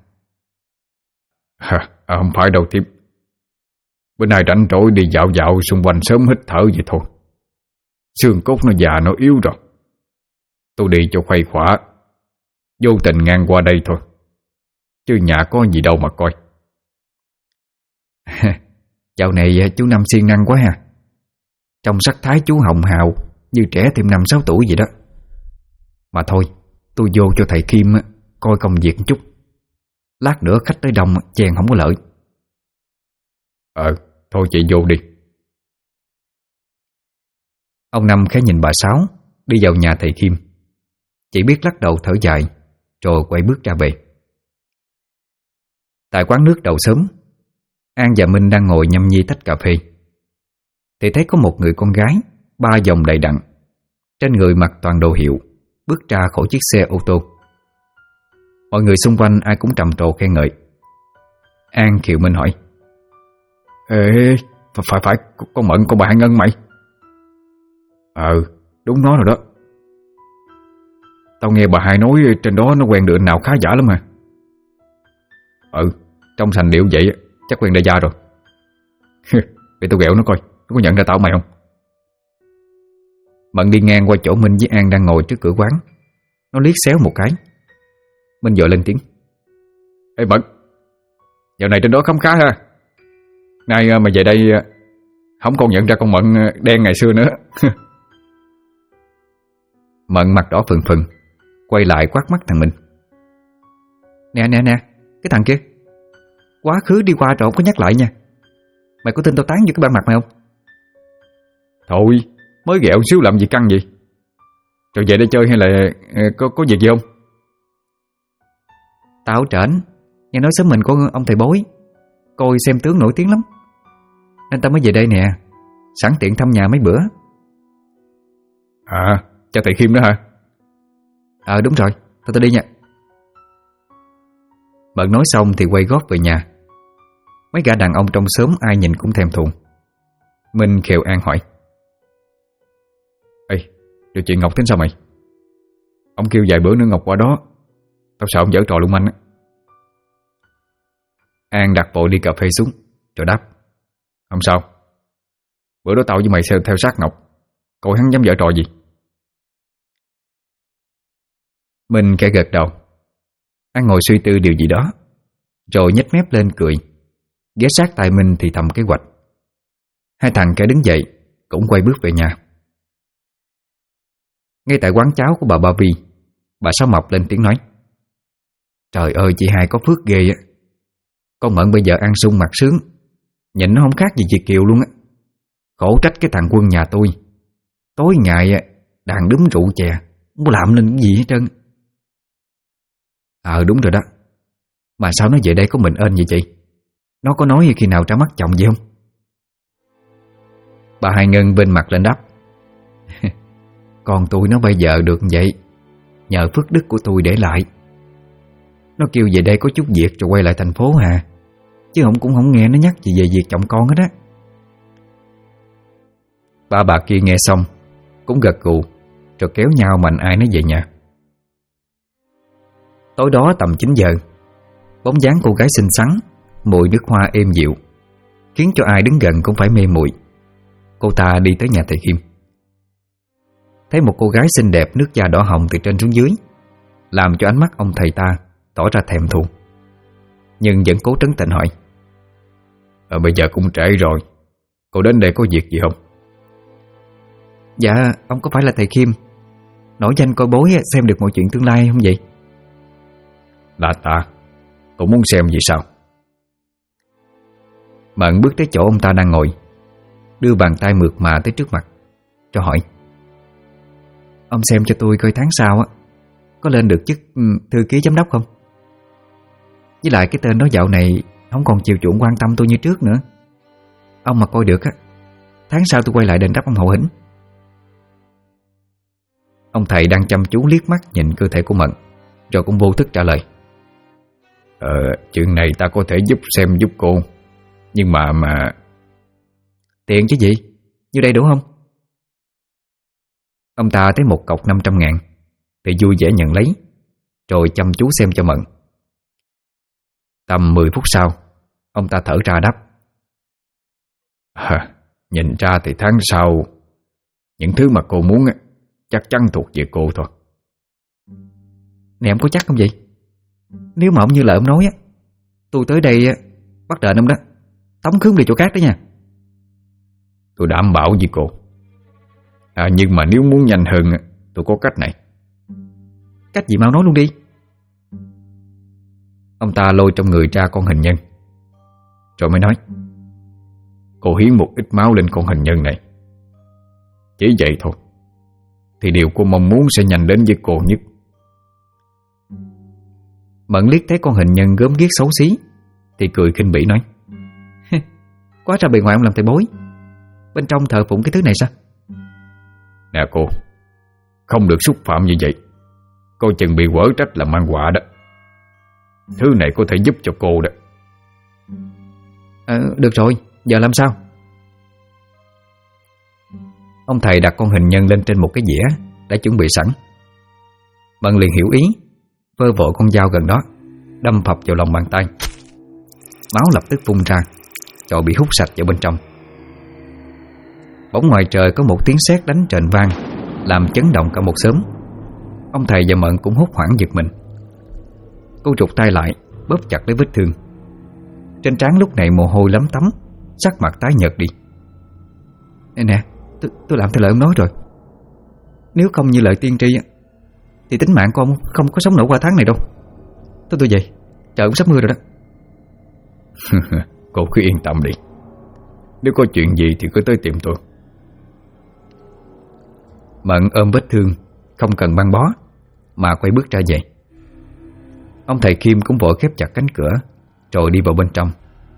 Không phải đâu Thiếp. Bữa nay rảnh rỗi đi dạo dạo xung quanh sớm hít thở vậy thôi. Xương cốt nó già nó yếu rồi. Tôi đi cho khuây khỏa, vô tình ngang qua đây thôi, chứ nhà có gì đâu mà coi. Dạo này chú Năm siêng năng quá ha. Trong sắc thái chú hồng hào như trẻ thêm 5-6 tuổi vậy đó. Mà thôi, tôi vô cho thầy Kim coi công việc một chút. Lát nữa khách tới đông chèn không có lợi. Thôi chị vô đi. Ông Năm khẽ nhìn bà Sáu đi vào nhà thầy Kim, chỉ biết lắc đầu thở dài, rồi quay bước ra về. Tại quán nước đầu xóm, An và Minh đang ngồi nhâm nhi tách cà phê thì thấy có một người con gái 3 vòng đầy đặn, trên người mặc toàn đồ hiệu, bước ra khỏi chiếc xe ô tô. Mọi người xung quanh ai cũng trầm trồ khen ngợi. An khiều Minh hỏi: Ê, phải con Mận con bà Hai Ngân mày? Đúng nó rồi đó. Tao nghe bà Hai nói trên đó nó quen được anh nào khá giả lắm mà. Trong sành điệu vậy chắc quen đại gia rồi. Để tôi ghẹo nó coi, nó có nhận ra tao mày không? Mận đi ngang qua chỗ Minh với An đang ngồi trước cửa quán. Nó liếc xéo một cái. Minh vội lên tiếng: Ê Mận, dạo này trên đó khấm khá ha. Nay mà về đây không còn nhận ra con Mận đen ngày xưa nữa. Mận mặt đỏ phừng phừng, quay lại quát mắt thằng Minh: Nè, cái thằng kia, quá khứ đi qua rồi không có nhắc lại nha. Mày có tin tao tán vô cái ba mặt mày không? Thôi, mới ghẹo xíu làm gì căng gì. Rồi về đây chơi hay là có việc gì không? Tao trển, nghe nói sớm mình có ông thầy bói coi xem tướng nổi tiếng lắm, nên tao mới về đây nè, sẵn tiện thăm nhà mấy bữa. Cho thầy Kim đó hả? Đúng rồi, thôi tao đi nha. Bận nói xong thì quay gót về nhà. Mấy gã đàn ông trong xóm ai nhìn cũng thèm thuồng. Minh khều An hỏi: Ê, điều chuyện Ngọc tính sao mày? Ông kêu vài bữa nữa Ngọc qua đó, tao sợ ông giở trò lung manh á. An đặt vội ly cà phê xuống rồi đáp: Không sao. Bữa đó tao với mày theo sát Ngọc, coi hắn dám giở trò gì. Minh khẽ gật đầu. An ngồi suy tư điều gì đó, rồi nhếch mép lên cười, ghé sát tai Minh thì thầm kế hoạch. Hai thằng kẻ đứng dậy cũng quay bước về nhà. Ngay tại quán cháo của bà Ba Vi, bà Sáu Mập lên tiếng nói: Trời ơi, chị hai có phước ghê á. Con Mận bây giờ ăn sung mặc sướng, nhìn nó không khác gì chị Kiều luôn á. Khổ trách cái thằng Quân nhà tôi, tối ngày đàn đúm rượu chè, không có làm nên cái gì hết trơn. Đúng rồi đó. Mà sao nó về đây có mình ên vậy chị? Nó có nói khi nào ra mắt chồng gì không? Bà Hai Ngân bên mặt lên đáp: Con tôi nó bây giờ được vậy nhờ phước đức của tôi để lại. Nó kêu về đây có chút việc rồi quay lại thành phố hà, chứ cũng không nghe nó nhắc gì về việc chồng con hết á. Ba bà kia nghe xong cũng gật gù, rồi kéo nhau mạnh ai nấy về nhà. Tối đó tầm 9 giờ, bóng dáng cô gái xinh xắn, mùi nước hoa êm dịu, khiến cho ai đứng gần cũng phải mê muội. Cô ta đi tới nhà thầy Khiêm. Thấy một cô gái xinh đẹp, nước da đỏ hồng từ trên xuống dưới, làm cho ánh mắt ông thầy ta tỏ ra thèm thuồng, nhưng vẫn cố trấn tĩnh hỏi: Bây giờ cũng trễ rồi, cô đến đây có việc gì không? Dạ, ông có phải là thầy Khiêm nổi danh coi bói xem được mọi chuyện tương lai không vậy? Là ta. Cô muốn xem gì sao? Mận bước tới chỗ ông ta đang ngồi, đưa bàn tay mượt mà tới trước mặt, cho hỏi: Ông xem cho tôi coi tháng sau có lên được chức thư ký giám đốc không? Với lại cái tên đó dạo này không còn chiều chuộng quan tâm tôi như trước nữa. Ông mà coi được tháng sau tôi quay lại đền đáp ông hậu hĩnh. Ông thầy đang chăm chú liếc mắt nhìn cơ thể của Mận, rồi cũng vô thức trả lời: Chuyện này ta có thể xem giúp cô, nhưng mà Tiền chứ gì, như đây đủ không? Ông ta thấy một cọc 500.000 thì vui vẻ nhận lấy, rồi chăm chú xem cho Mận. Tầm 10 phút sau, ông ta thở ra đáp: Nhìn ra thì tháng sau những thứ mà cô muốn chắc chắn thuộc về cô thôi. Này ông có chắc không vậy? Nếu mà ông như lời ông nói tôi tới đây bắt đền ông đó, tống khứ đi chỗ khác đó nha. Tôi đảm bảo với cô. Nhưng mà nếu muốn nhanh hơn, tôi có cách này. Cách gì mau nói luôn đi. Ông ta lôi trong người ra con hình nhân, rồi mới nói: Cô hiến một ít máu lên con hình nhân này. Chỉ vậy thôi thì điều cô mong muốn sẽ nhanh đến với cô nhất. Mận liếc thấy con hình nhân gớm ghiếc xấu xí thì cười khinh bỉ nói: Quá ra bề ngoài ông làm thầy bói, bên trong thờ phụng cái thứ này sao? Nè cô, không được xúc phạm như vậy, cô chừng bị quở trách là mang họa đó. Thứ này có thể giúp cho cô đó. Được rồi, giờ làm sao? Ông thầy đặt con hình nhân lên trên một cái dĩa đã chuẩn bị sẵn. Mận liền hiểu ý, vơ vội con dao gần đó, đâm phập vào lòng bàn tay. Máu lập tức phun ra, rồi bị hút sạch vào bên trong. Bỗng ngoài trời có một tiếng sét đánh trền vang, làm chấn động cả một xóm. Ông thầy và Mận cũng hốt hoảng giật mình. Cô rụt tay lại, bóp chặt lấy vết thương. Trên trán lúc này mồ hôi lấm tấm, sắc mặt tái nhợt đi. Nè, tôi làm theo lời ông nói rồi. Nếu không như lời tiên tri thì tính mạng của ông không có sống nổi qua tháng này đâu. Tôi về, trời cũng sắp mưa rồi đó. Cô cứ yên tâm đi, nếu có chuyện gì thì cứ tới tìm tôi. Mận ôm vết thương, không cần băng bó, mà quay bước ra về. Ông thầy Khiêm cũng vội khép chặt cánh cửa, rồi đi vào bên trong.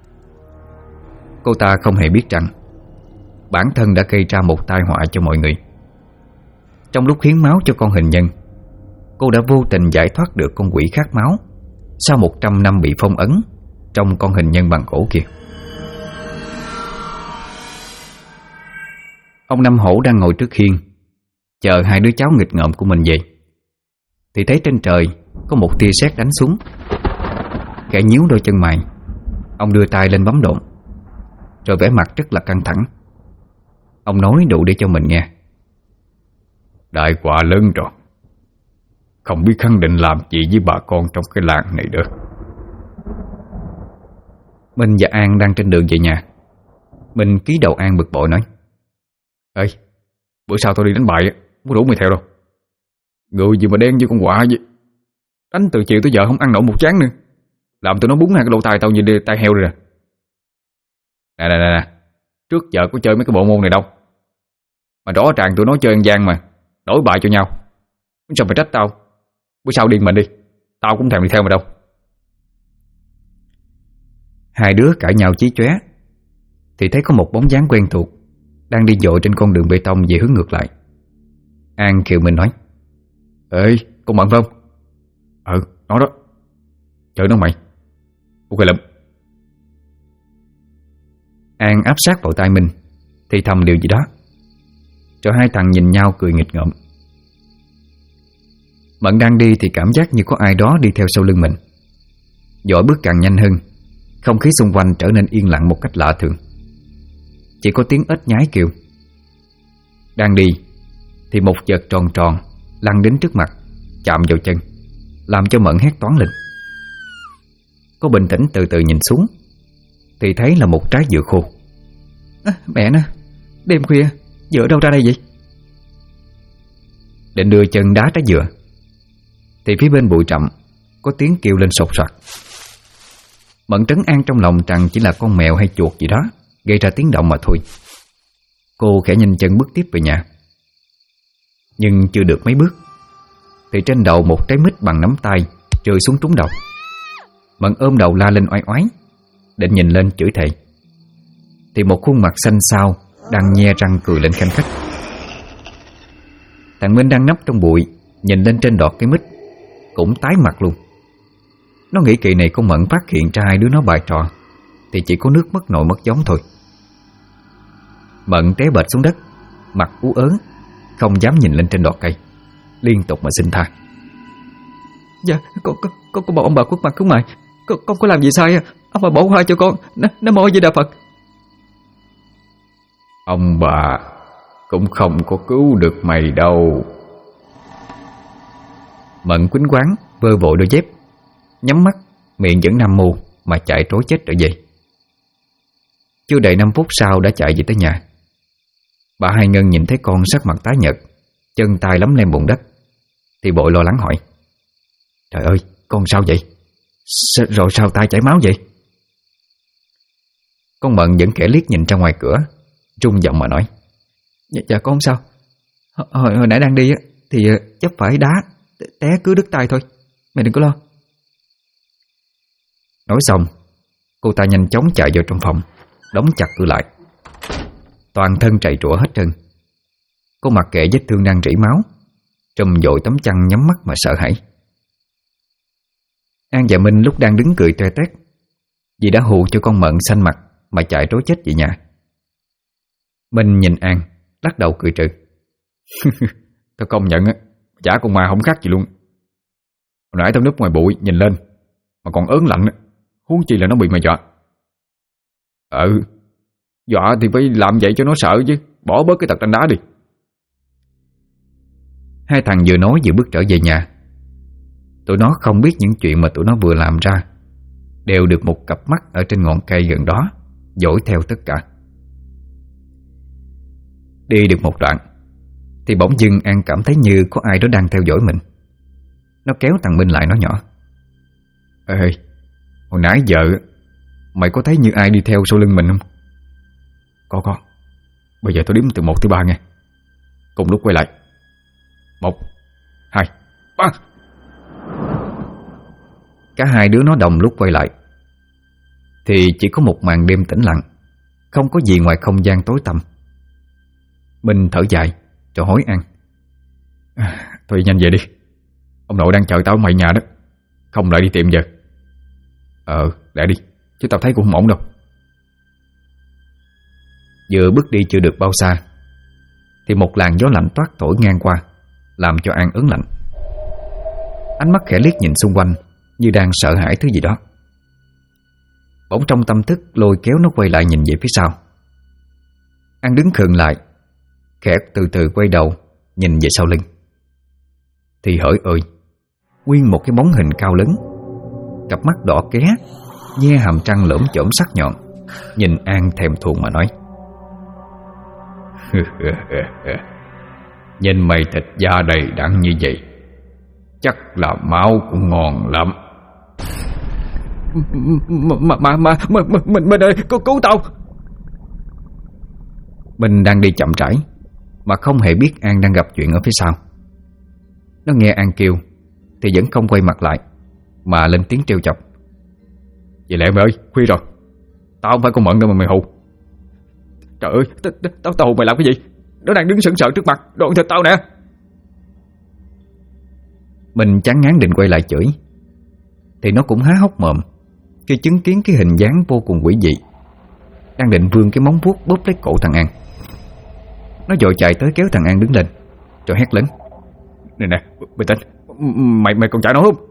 Cô ta không hề biết rằng bản thân đã gây ra một tai họa cho mọi người. Trong lúc hiến máu cho con hình nhân, cô đã vô tình giải thoát được con quỷ khát máu sau 100 năm bị phong ấn trong con hình nhân bằng gỗ kia. Ông Năm Hổ đang ngồi trước hiên, chờ hai đứa cháu nghịch ngợm của mình về, thì thấy trên trời có một tia sét đánh xuống. Khẽ nhíu đôi chân mày, ông đưa tay lên bấm độn, rồi vẻ mặt rất là căng thẳng. Ông nói đủ để cho mình nghe: Đại họa lớn rồi, không biết khẳng định làm gì với bà con trong cái làng này được. Minh và An đang trên đường về nhà. Minh ký đầu An bực bội nói: Ê, bữa sau tao đi đánh bài, không có đủ mày theo đâu. Người gì mà đen như con quạ vậy, đánh từ chiều tới giờ không ăn nổi một chén nữa, làm tụi nó búng hai cái lỗ tai tao như tai heo rồi nè. Nè, trước giờ có chơi mấy cái bộ môn này đâu, mà rõ ràng tụi nó chơi ăn gian mà đổi bài cho nhau, sao phải trách tao? Bữa sau điên mình đi, tao cũng thèm đi theo mày đâu. Hai đứa cãi nhau chí chóe thì thấy có một bóng dáng quen thuộc đang đi dội trên con đường bê tông về hướng ngược lại. An khiều mình nói: Ê, con Mận phải không? Nó đó. Chờ nó mày. Ok lắm. An áp sát vào tai Minh thì thầm điều gì đó, Rồi hai thằng nhìn nhau cười nghịch ngợm. Mận đang đi thì cảm giác như có ai đó đi theo sau lưng mình. Dõi bước càng nhanh hơn, không khí xung quanh trở nên yên lặng một cách lạ thường. Chỉ có tiếng ếch nhái kêu. Đang đi thì một vật tròn tròn lăn đến trước mặt, chạm vào chân, làm cho Mận hét toáng lên. Cô bình tĩnh từ từ nhìn xuống thì thấy là một trái dừa khô. Mẹ nó, đêm khuya dừa đâu ra đây vậy? Định đưa chân đá trái dừa thì phía bên bụi rậm có tiếng kêu lên sột soạt. Mận trấn an trong lòng rằng chỉ là con mèo hay chuột gì đó gây ra tiếng động mà thôi. Cô khẽ nhanh chân bước tiếp về nhà. Nhưng chưa được mấy bước thì trên đầu một trái mít bằng nắm tay rơi xuống trúng đầu. Mận ôm đầu la lên oai oái, định nhìn lên chửi thề thì một khuôn mặt xanh xao đang nhe răng cười lên khanh khách. Thằng Minh đang nấp trong bụi nhìn lên trên đọt cái mít cũng tái mặt luôn. Nó nghĩ kỳ này con Mận phát hiện ra hai đứa nó bài trò thì chỉ có nước mất nội mất giống thôi. Mận té bệt xuống đất, mặt ú ớn, không dám nhìn lên trên đọt cây, liên tục mà xin tha. Dạ, con bảo ông bà khuất mặt cứu mày, con có làm gì sai à? Ông bà bỏ qua cho con, Nam Mô Di Đà Phật. Ông bà cũng không có cứu được mày đâu. Mận quýnh quáng vơ vội đôi dép, nhắm mắt, miệng vẫn Nam Mô mà chạy trối chết trở về. Chưa đầy 5 phút sau đã chạy về tới nhà. Bà Hai Ngân nhìn thấy con sắc mặt tái nhợt, chân tay lấm lem bùn đất thì bội lo lắng hỏi: Trời ơi, con sao vậy? Rồi sao tay chảy máu vậy? Con Mận vẫn kẻ liếc nhìn ra ngoài cửa, rung giọng mà nói: Dạ con không sao. Hồi nãy đang đi á thì chắc phải đá té cứ đứt tay thôi, mày đừng có lo. Nói xong, cô ta nhanh chóng chạy vào trong phòng, đóng chặt cửa lại. Toàn thân trầy trụa hết trơn. Cô mặc kệ vết thương đang rỉ máu, trùm dội tấm chăn nhắm mắt mà sợ hãi. An và Minh lúc đang đứng cười toe toét vì đã hù cho con Mận xanh mặt mà chạy trối chết về nhà. Minh nhìn An, lắc đầu cười trừ. Tao công nhận á, chả con ma không khác gì luôn. Hồi nãy tao núp ngoài bụi nhìn lên mà còn ớn lạnh á, huống chi là nó bị mày dọa. Dọa thì phải làm vậy cho nó sợ chứ, bỏ bớt cái tật đánh đá đi. Hai thằng vừa nói vừa bước trở về nhà. Tụi nó không biết những chuyện mà tụi nó vừa làm ra đều được một cặp mắt ở trên ngọn cây gần đó dõi theo tất cả. Đi được một đoạn thì bỗng dưng An cảm thấy như có ai đó đang theo dõi mình. Nó kéo thằng Minh lại nói nhỏ: Ê, hồi nãy giờ mày có thấy như ai đi theo sau lưng mình không? Có. Bây giờ tôi đếm từ 1 tới 3 nghe. Cùng lúc quay lại. 1, 2, 3. Cả hai đứa nó đồng lúc quay lại thì chỉ có một màn đêm tĩnh lặng, không có gì ngoài không gian tối tăm. Minh thở dài rồi hối An: Thôi nhanh về đi, ông nội đang chờ tao ở ngoài nhà đó, không lại đi tiệm giờ. Lại đi, chứ tao thấy cũng không ổn đâu. Vừa bước đi chưa được bao xa thì một làn gió lạnh toát thổi ngang qua, làm cho An ớn lạnh. Ánh mắt khẽ liếc nhìn xung quanh như đang sợ hãi thứ gì đó. Bỗng trong tâm thức lôi kéo nó quay lại nhìn về phía sau. An đứng khựng lại, khẽ từ từ quay đầu nhìn về sau lưng. Thì hỡi ơi, nguyên một cái bóng hình cao lớn, cặp mắt đỏ ké, nhe hàm răng lởm chởm sắc nhọn, nhìn An thèm thuồng mà nói: Nhìn mày thịt da đầy đặn như vậy, chắc là máu cũng ngon lắm. Mình ơi, cứu tao! Mình đang đi chậm rãi mà không hề biết An đang gặp chuyện ở phía sau. Nó nghe An kêu thì vẫn không quay mặt lại mà lên tiếng trêu chọc: Vậy lẹ mày ơi, khuya rồi, tao không phải con Mận đâu mà mày hù. Trời ơi, tao hù mày làm cái gì? Nó đang đứng sững sờ trước mặt, đoạn thịt tao nè. Mình chán ngán định quay lại chửi thì nó cũng há hốc mồm khi chứng kiến cái hình dáng vô cùng quỷ dị đang định vươn cái móng vuốt bóp lấy cổ thằng An. Nó vội chạy tới kéo thằng An đứng lên, rồi hét lớn: Nè nè, bình tĩnh. Mày còn chạy nó không?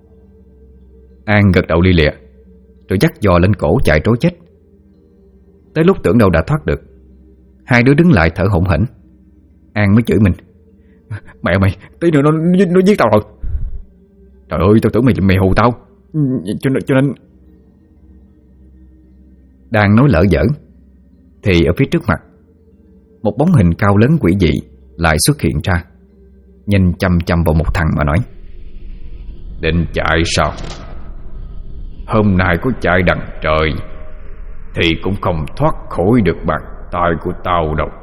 An gật đầu lia lịa, rồi dắt giò lên cổ chạy trối chết. Tới lúc tưởng đâu đã thoát được, hai đứa đứng lại thở hổn hển. An mới chửi mình: Mẹ mày, tí nữa nó giết tao rồi. Trời ơi, tao tưởng mày hù tao. Cho nên Đang nói lỡ dở thì ở phía trước mặt, một bóng hình cao lớn quỷ dị lại xuất hiện ra, nhìn chăm chăm vào một thằng mà nói: Định chạy sao? Hôm nay có chạy đằng trời thì cũng không thoát khỏi được bàn tay của tao đâu.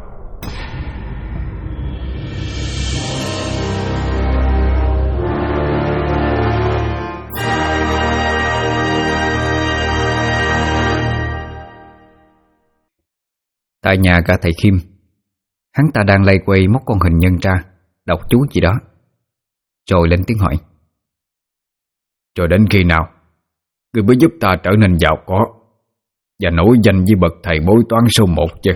Tại nhà cả thầy Khiêm, hắn ta đang lay quay móc con hình nhân ra, đọc chú gì đó, rồi lên tiếng hỏi: Rồi đến khi nào ngươi mới giúp ta trở nên giàu có và nổi danh với bậc thầy bói toán số 1 chứ?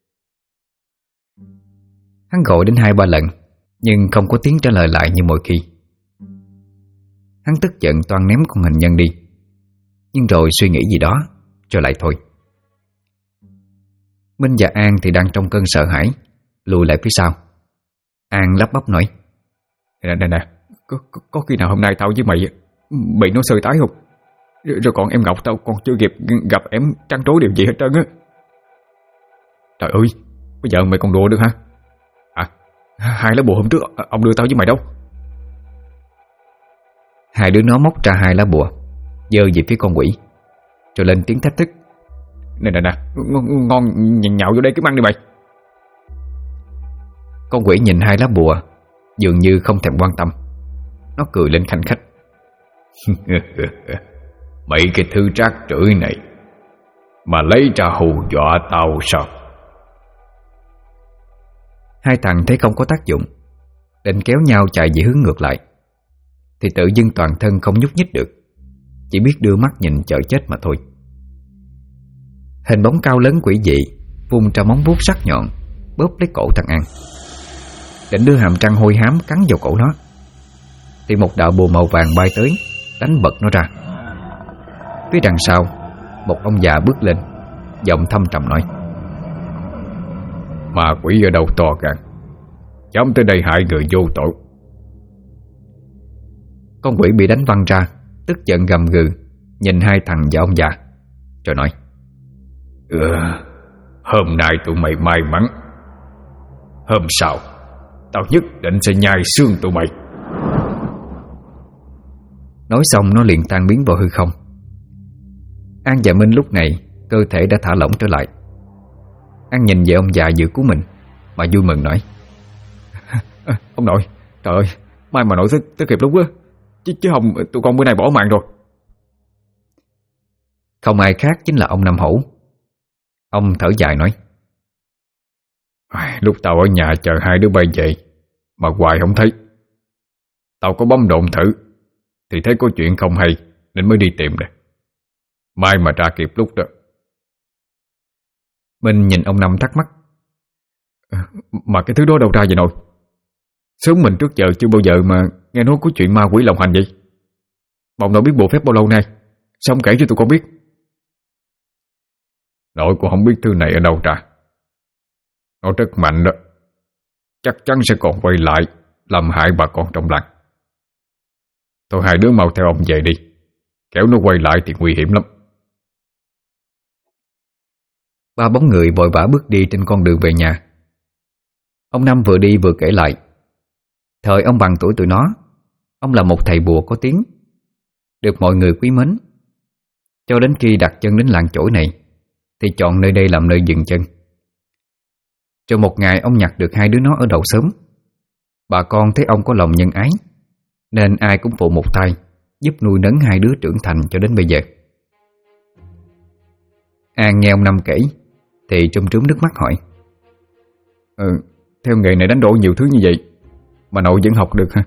Hắn gọi đến 2-3 lần, nhưng không có tiếng trả lời lại như mọi khi. Hắn tức giận toan ném con hình nhân đi, nhưng rồi suy nghĩ gì đó rồi lại thôi. Minh và An thì đang trong cơn sợ hãi, lùi lại phía sau. An lắp bắp nói: Nè, có khi nào hôm nay tao với mày bị nó sơi tái không? Rồi còn em Ngọc tao còn chưa kịp gặp em trăn trối điều gì hết trơn á. Trời ơi, bây giờ mày còn đùa được hả? À, 2 lá bùa hôm trước ông đưa tao với mày đâu? Hai đứa nó móc ra 2 lá bùa, giơ về phía con quỷ, rồi lên tiếng thách thức: Nè, ngon nhào vô đây kiếm ăn đi mày. Con quỷ nhìn 2 lá bùa, dường như không thèm quan tâm. Nó cười lên khanh khách: Mấy cái thứ rác rưởi này mà lấy ra hù dọa tao sao? Hai thằng thấy không có tác dụng, định kéo nhau chạy về hướng ngược lại, thì tự dưng toàn thân không nhúc nhích được, chỉ biết đưa mắt nhìn chờ chết mà thôi. Hình bóng cao lớn quỷ dị vung ra móng vuốt sắc nhọn, bóp lấy cổ thằng An, định đưa hàm răng hôi hám cắn vào cổ nó, thì một đạo bùa màu vàng bay tới, đánh bật nó ra. Phía đằng sau, một ông già bước lên, giọng thâm trầm nói: Ma quỷ ở đâu to gan, dám tới đây hại người vô tội? Con quỷ bị đánh văng ra, tức giận gầm gừ, nhìn hai thằng và ông già, rồi nói: Hôm nay tụi mày may mắn, hôm sau tao nhất định sẽ nhai xương tụi mày. Nói xong nó liền tan biến vào hư không. An và Minh lúc này cơ thể đã thả lỏng trở lại. An nhìn về ông già vừa cứu mình mà vui mừng nói: Ông nội, trời ơi, may mà nội tới kịp lúc á, chứ không tụi con bữa nay bỏ mạng rồi. Không ai khác chính là ông Năm Hổ. Ông thở dài nói: Lúc tao ở nhà chờ 2 đứa bay về mà hoài không thấy. Tao có bấm độn thử thì thấy có chuyện không hay nên mới đi tìm nè. May mà ra kịp lúc đó. Mình nhìn ông Năm thắc mắc: Mà cái thứ đó đâu ra vậy nội? Sớm mình trước giờ chưa bao giờ mà nghe nói có chuyện ma quỷ lộng hành vậy. Mà ông nội biết bộ phép bao lâu nay, sao không kể cho tụi con biết? Nội cũng không biết thứ này ở đâu ra. Nó rất mạnh đó, chắc chắn sẽ còn quay lại làm hại bà con trong làng. Thôi 2 đứa mau theo ông về đi, kéo nó quay lại thì nguy hiểm lắm. 3 bóng người vội vã bước đi trên con đường về nhà. Ông Năm vừa đi vừa kể lại: thời ông bằng tuổi tụi nó, ông là một thầy bùa có tiếng, được mọi người quý mến. Cho đến khi đặt chân đến làng chổi này thì chọn nơi đây làm nơi dừng chân. Rồi một ngày ông nhặt được 2 đứa nó ở đầu xóm. Bà con thấy ông có lòng nhân ái, nên ai cũng phụ một tay giúp nuôi nấng 2 đứa trưởng thành cho đến bây giờ. An nghe ông Năm kể thì trôm trúm nước mắt hỏi: Theo nghề này đánh đổi nhiều thứ như vậy mà nội vẫn học được hả?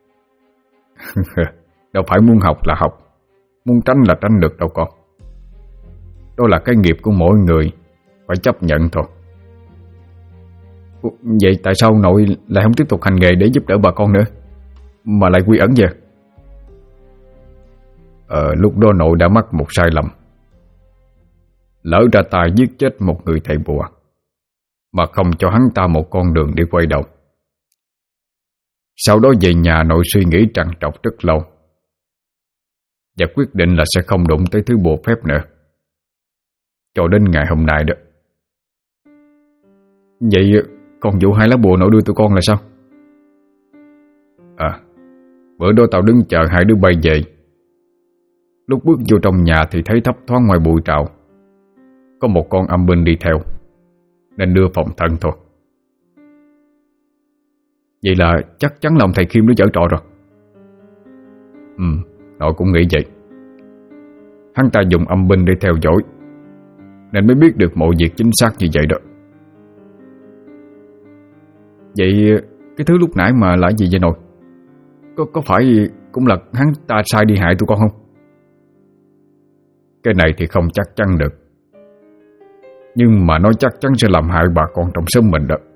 Đâu phải muốn học là học, muốn tránh là tránh được đâu con. Đó là cái nghiệp của mỗi người, phải chấp nhận thôi. Vậy tại sao nội lại không tiếp tục hành nghề để giúp đỡ bà con nữa, mà lại quy ẩn về? Lúc đó nội đã mắc một sai lầm, lỡ ra tay giết chết một người thầy bùa, mà không cho hắn ta một con đường để quay đầu. Sau đó về nhà nội suy nghĩ trằn trọc rất lâu, và quyết định là sẽ không đụng tới thứ bùa phép nữa, cho đến ngày hôm nay đó. Vậy còn vụ 2 lá bùa nội đưa tụi con là sao? Bữa đó tao đứng chờ 2 đứa bay về. Lúc bước vô trong nhà thì thấy thấp thoáng ngoài bụi trạo có một con âm binh đi theo, nên đưa phòng thân thôi. Vậy là chắc chắn là ông thầy Kim nó giở trò rồi. Nội cũng nghĩ vậy. Hắn ta dùng âm binh để theo dõi, nên mới biết được mọi việc chính xác như vậy đó. Vậy cái thứ lúc nãy mà là gì vậy nội? Có phải cũng là hắn ta sai đi hại tụi con không? Cái này thì không chắc chắn được, nhưng mà nó chắc chắn sẽ làm hại bà con trong xóm mình đó.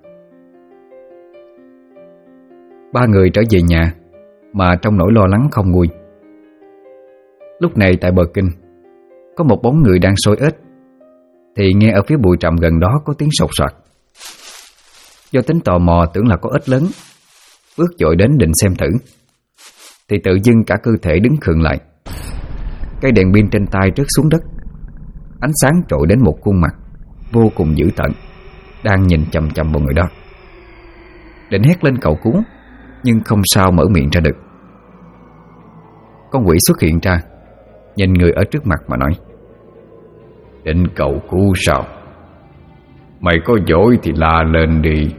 3 người trở về nhà mà trong nỗi lo lắng không nguôi. Lúc này tại bờ kinh có một bóng người đang sôi ếch, thì nghe ở phía bụi trầm gần đó có tiếng sột soạt. Do tính tò mò tưởng là có ếch lớn, bước vội đến định xem thử, thì tự dưng cả cơ thể đứng khựng lại. Cây đèn pin trên tay rớt xuống đất, ánh sáng trội đến một khuôn mặt vô cùng dữ tợn đang nhìn chằm chằm vào người đó. Định hét lên cầu cứu, nhưng không sao mở miệng ra được. Con quỷ xuất hiện ra, nhìn người ở trước mặt mà nói: Định cầu cứu sao? Mày có dỗi thì la lên đi.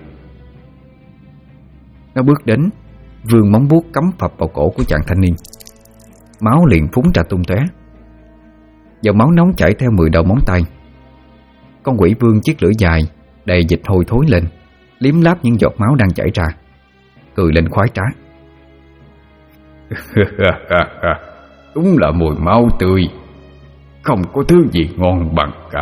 Nó bước đến, vươn móng vuốt cắm phập vào cổ của chàng thanh niên. Máu liền phúng ra tung tóe. Dòng máu nóng chảy theo 10 đầu móng tay. Con quỷ vươn chiếc lưỡi dài đầy dịch hôi thối lên, liếm láp những giọt máu đang chảy ra, cười lên khoái trá. Đúng là mùi máu tươi, không có thứ gì ngon bằng cả.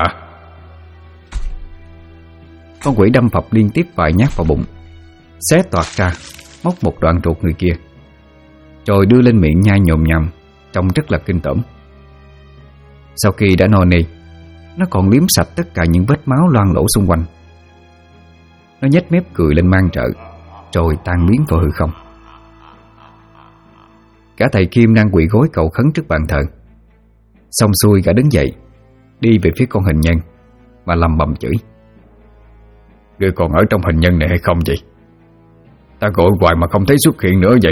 Con quỷ đâm phập liên tiếp vài nhát vào bụng, xé toạc ra, móc một đoạn ruột người kia, rồi đưa lên miệng nhai nhồm nhòm, trông rất là kinh tởm. Sau khi đã no nê, nó còn liếm sạch tất cả những vết máu loang lổ xung quanh. Nó nhếch mép cười lên man rợ, rồi tan biến vào hư không. Cả thầy Kim đang quỳ gối cầu khấn trước bàn thờ. Xong xuôi cả đứng dậy, đi về phía con hình nhân mà lầm bầm chửi: Ngươi còn ở trong hình nhân này hay không vậy? Ta gọi hoài mà không thấy xuất hiện nữa vậy.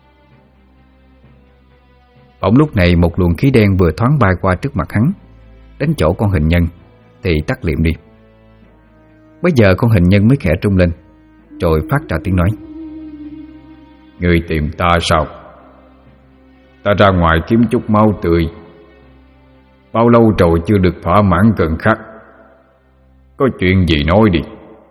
Bỗng lúc này một luồng khí đen vừa thoáng bay qua trước mặt hắn, đến chỗ con hình nhân thì tắt liệm đi. Bây giờ con hình nhân mới khẽ trung lên, rồi phát ra tiếng nói: Ngươi tìm ta sao? Ta ra ngoài kiếm chút máu tươi, bao lâu rồi chưa được thỏa mãn cơn khát. Có chuyện gì nói đi.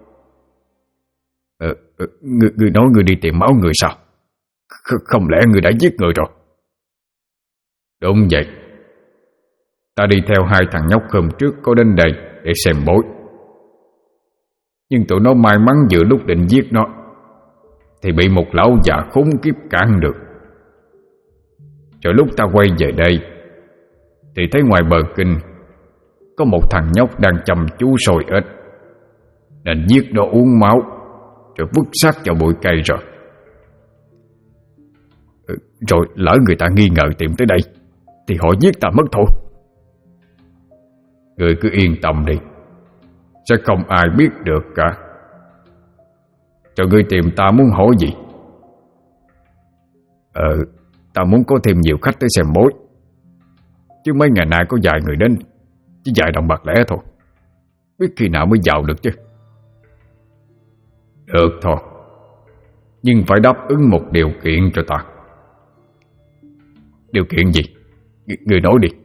Ngươi nói ngươi đi tìm máu người sao? Không lẽ ngươi đã giết người rồi? Đúng vậy. Ta đi theo 2 thằng nhóc hôm trước có đến đây để xem bói, nhưng tụi nó may mắn vừa lúc định giết nó thì bị một lão già khốn kiếp cản được. Rồi lúc ta quay về đây thì thấy ngoài bờ kinh có một thằng nhóc đang chăm chú sôi ếch, nên giết nó uống máu rồi vứt xác vào bụi cây rồi. Rồi lỡ người ta nghi ngờ tìm tới đây thì họ giết ta mất thôi. Người cứ yên tâm đi, sẽ không ai biết được cả. Cho ngươi tìm ta muốn hỏi gì? Ta muốn có thêm nhiều khách tới xem bói, chứ mấy ngày nay có vài người đến, chỉ vài đồng bạc lẻ thôi, biết khi nào mới giàu được chứ. Được thôi, nhưng phải đáp ứng một điều kiện cho ta. Điều kiện gì? Người nói đi.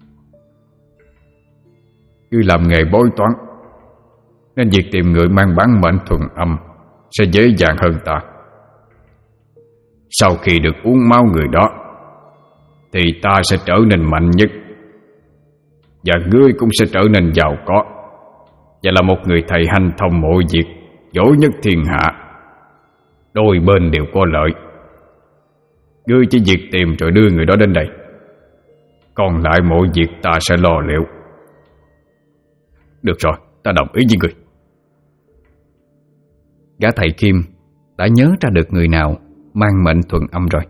Ngươi làm nghề bói toán, nên việc tìm người mang bản mệnh thuần âm sẽ dễ dàng hơn ta. Sau khi được uống máu người đó thì ta sẽ trở nên mạnh nhất, và ngươi cũng sẽ trở nên giàu có, và là một người thầy hanh thông mọi việc giỏi nhất thiên hạ, đôi bên đều có lợi. Ngươi chỉ việc tìm rồi đưa người đó đến đây, còn lại mọi việc ta sẽ lo liệu. Được rồi, ta đồng ý với ngươi. Gã thầy Kim đã nhớ ra được người nào mang mệnh thuận âm rồi.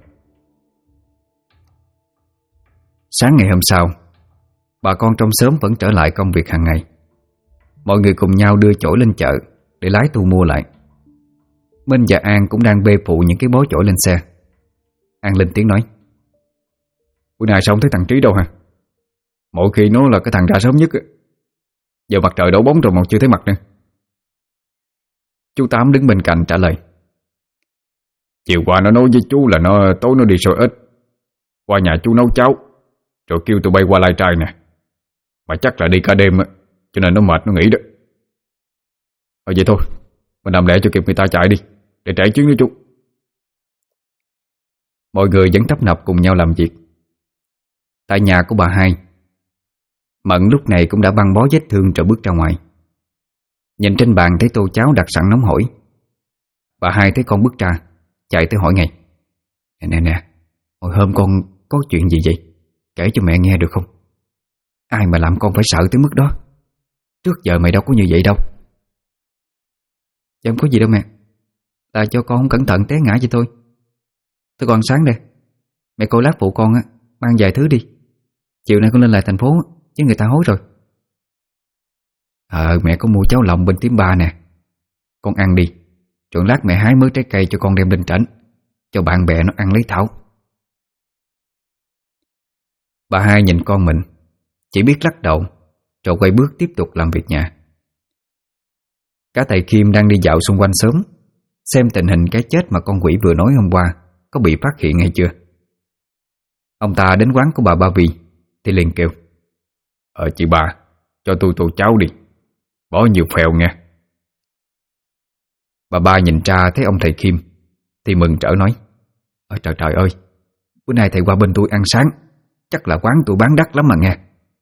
Sáng ngày hôm sau, bà con trong xóm vẫn trở lại công việc hàng ngày. Mọi người cùng nhau đưa chổi lên chợ để lái thu mua lại. Minh và An cũng đang bê phụ những cái bó chổi lên xe. An lên tiếng nói: Bữa nay sao không thấy thằng Trí đâu hả? Mỗi khi nó là cái thằng ra sớm nhất. Giờ mặt trời đổ bóng rồi mà chưa thấy mặt nữa. Chú Tám đứng bên cạnh trả lời: Chiều qua nó nói với chú là tối nó đi sôi ếch, qua nhà chú nấu cháo, rồi kêu tụi bay qua lai trai nè. Mà chắc là đi cả đêm, cho nên nó mệt nó nghỉ đó. Vậy thôi, mình làm lẹ cho kịp người ta chạy đi, để trễ chuyến nữa chú. Mọi người vẫn tấp nập cùng nhau làm việc. Tại nhà của bà Hai, Mận lúc này cũng đã băng bó vết thương rồi bước ra ngoài. Nhìn trên bàn thấy tô cháo đặt sẵn nóng hổi. Bà Hai thấy con bước ra, chạy tới hỏi ngay: Nè, hồi hôm con có chuyện gì vậy? Kể cho mẹ nghe được không? Ai mà làm con phải sợ tới mức đó? Trước giờ mày đâu có như vậy đâu. Dạ không có gì đâu mẹ, là cho con không cẩn thận té ngã vậy thôi. Thôi con sáng đây, mẹ cô lát phụ con á mang vài thứ đi. Chiều nay con lên lại thành phố chứ người ta hối rồi. Mẹ có mua cháo lòng bên Tím Ba nè, con ăn đi, rồi lát mẹ hái mớ trái cây cho con đem lên trển, cho bạn bè nó ăn lấy thảo. Bà Hai nhìn con mình, chỉ biết lắc đầu, rồi quay bước tiếp tục làm việc nhà. Cả thầy Kim đang đi dạo xung quanh xóm, xem tình hình cái chết mà con quỷ vừa nói hôm qua có bị phát hiện hay chưa. Ông ta đến quán của bà Ba Vì thì liền kêu: Chị bà, cho tôi tô cháo đi, bỏ nhiều phèo nha. Bà Ba nhìn ra thấy ông thầy Kim thì mừng rỡ nói: Trời ơi, bữa nay thầy qua bên tôi ăn sáng, chắc là quán tôi bán đắt lắm mà nghe.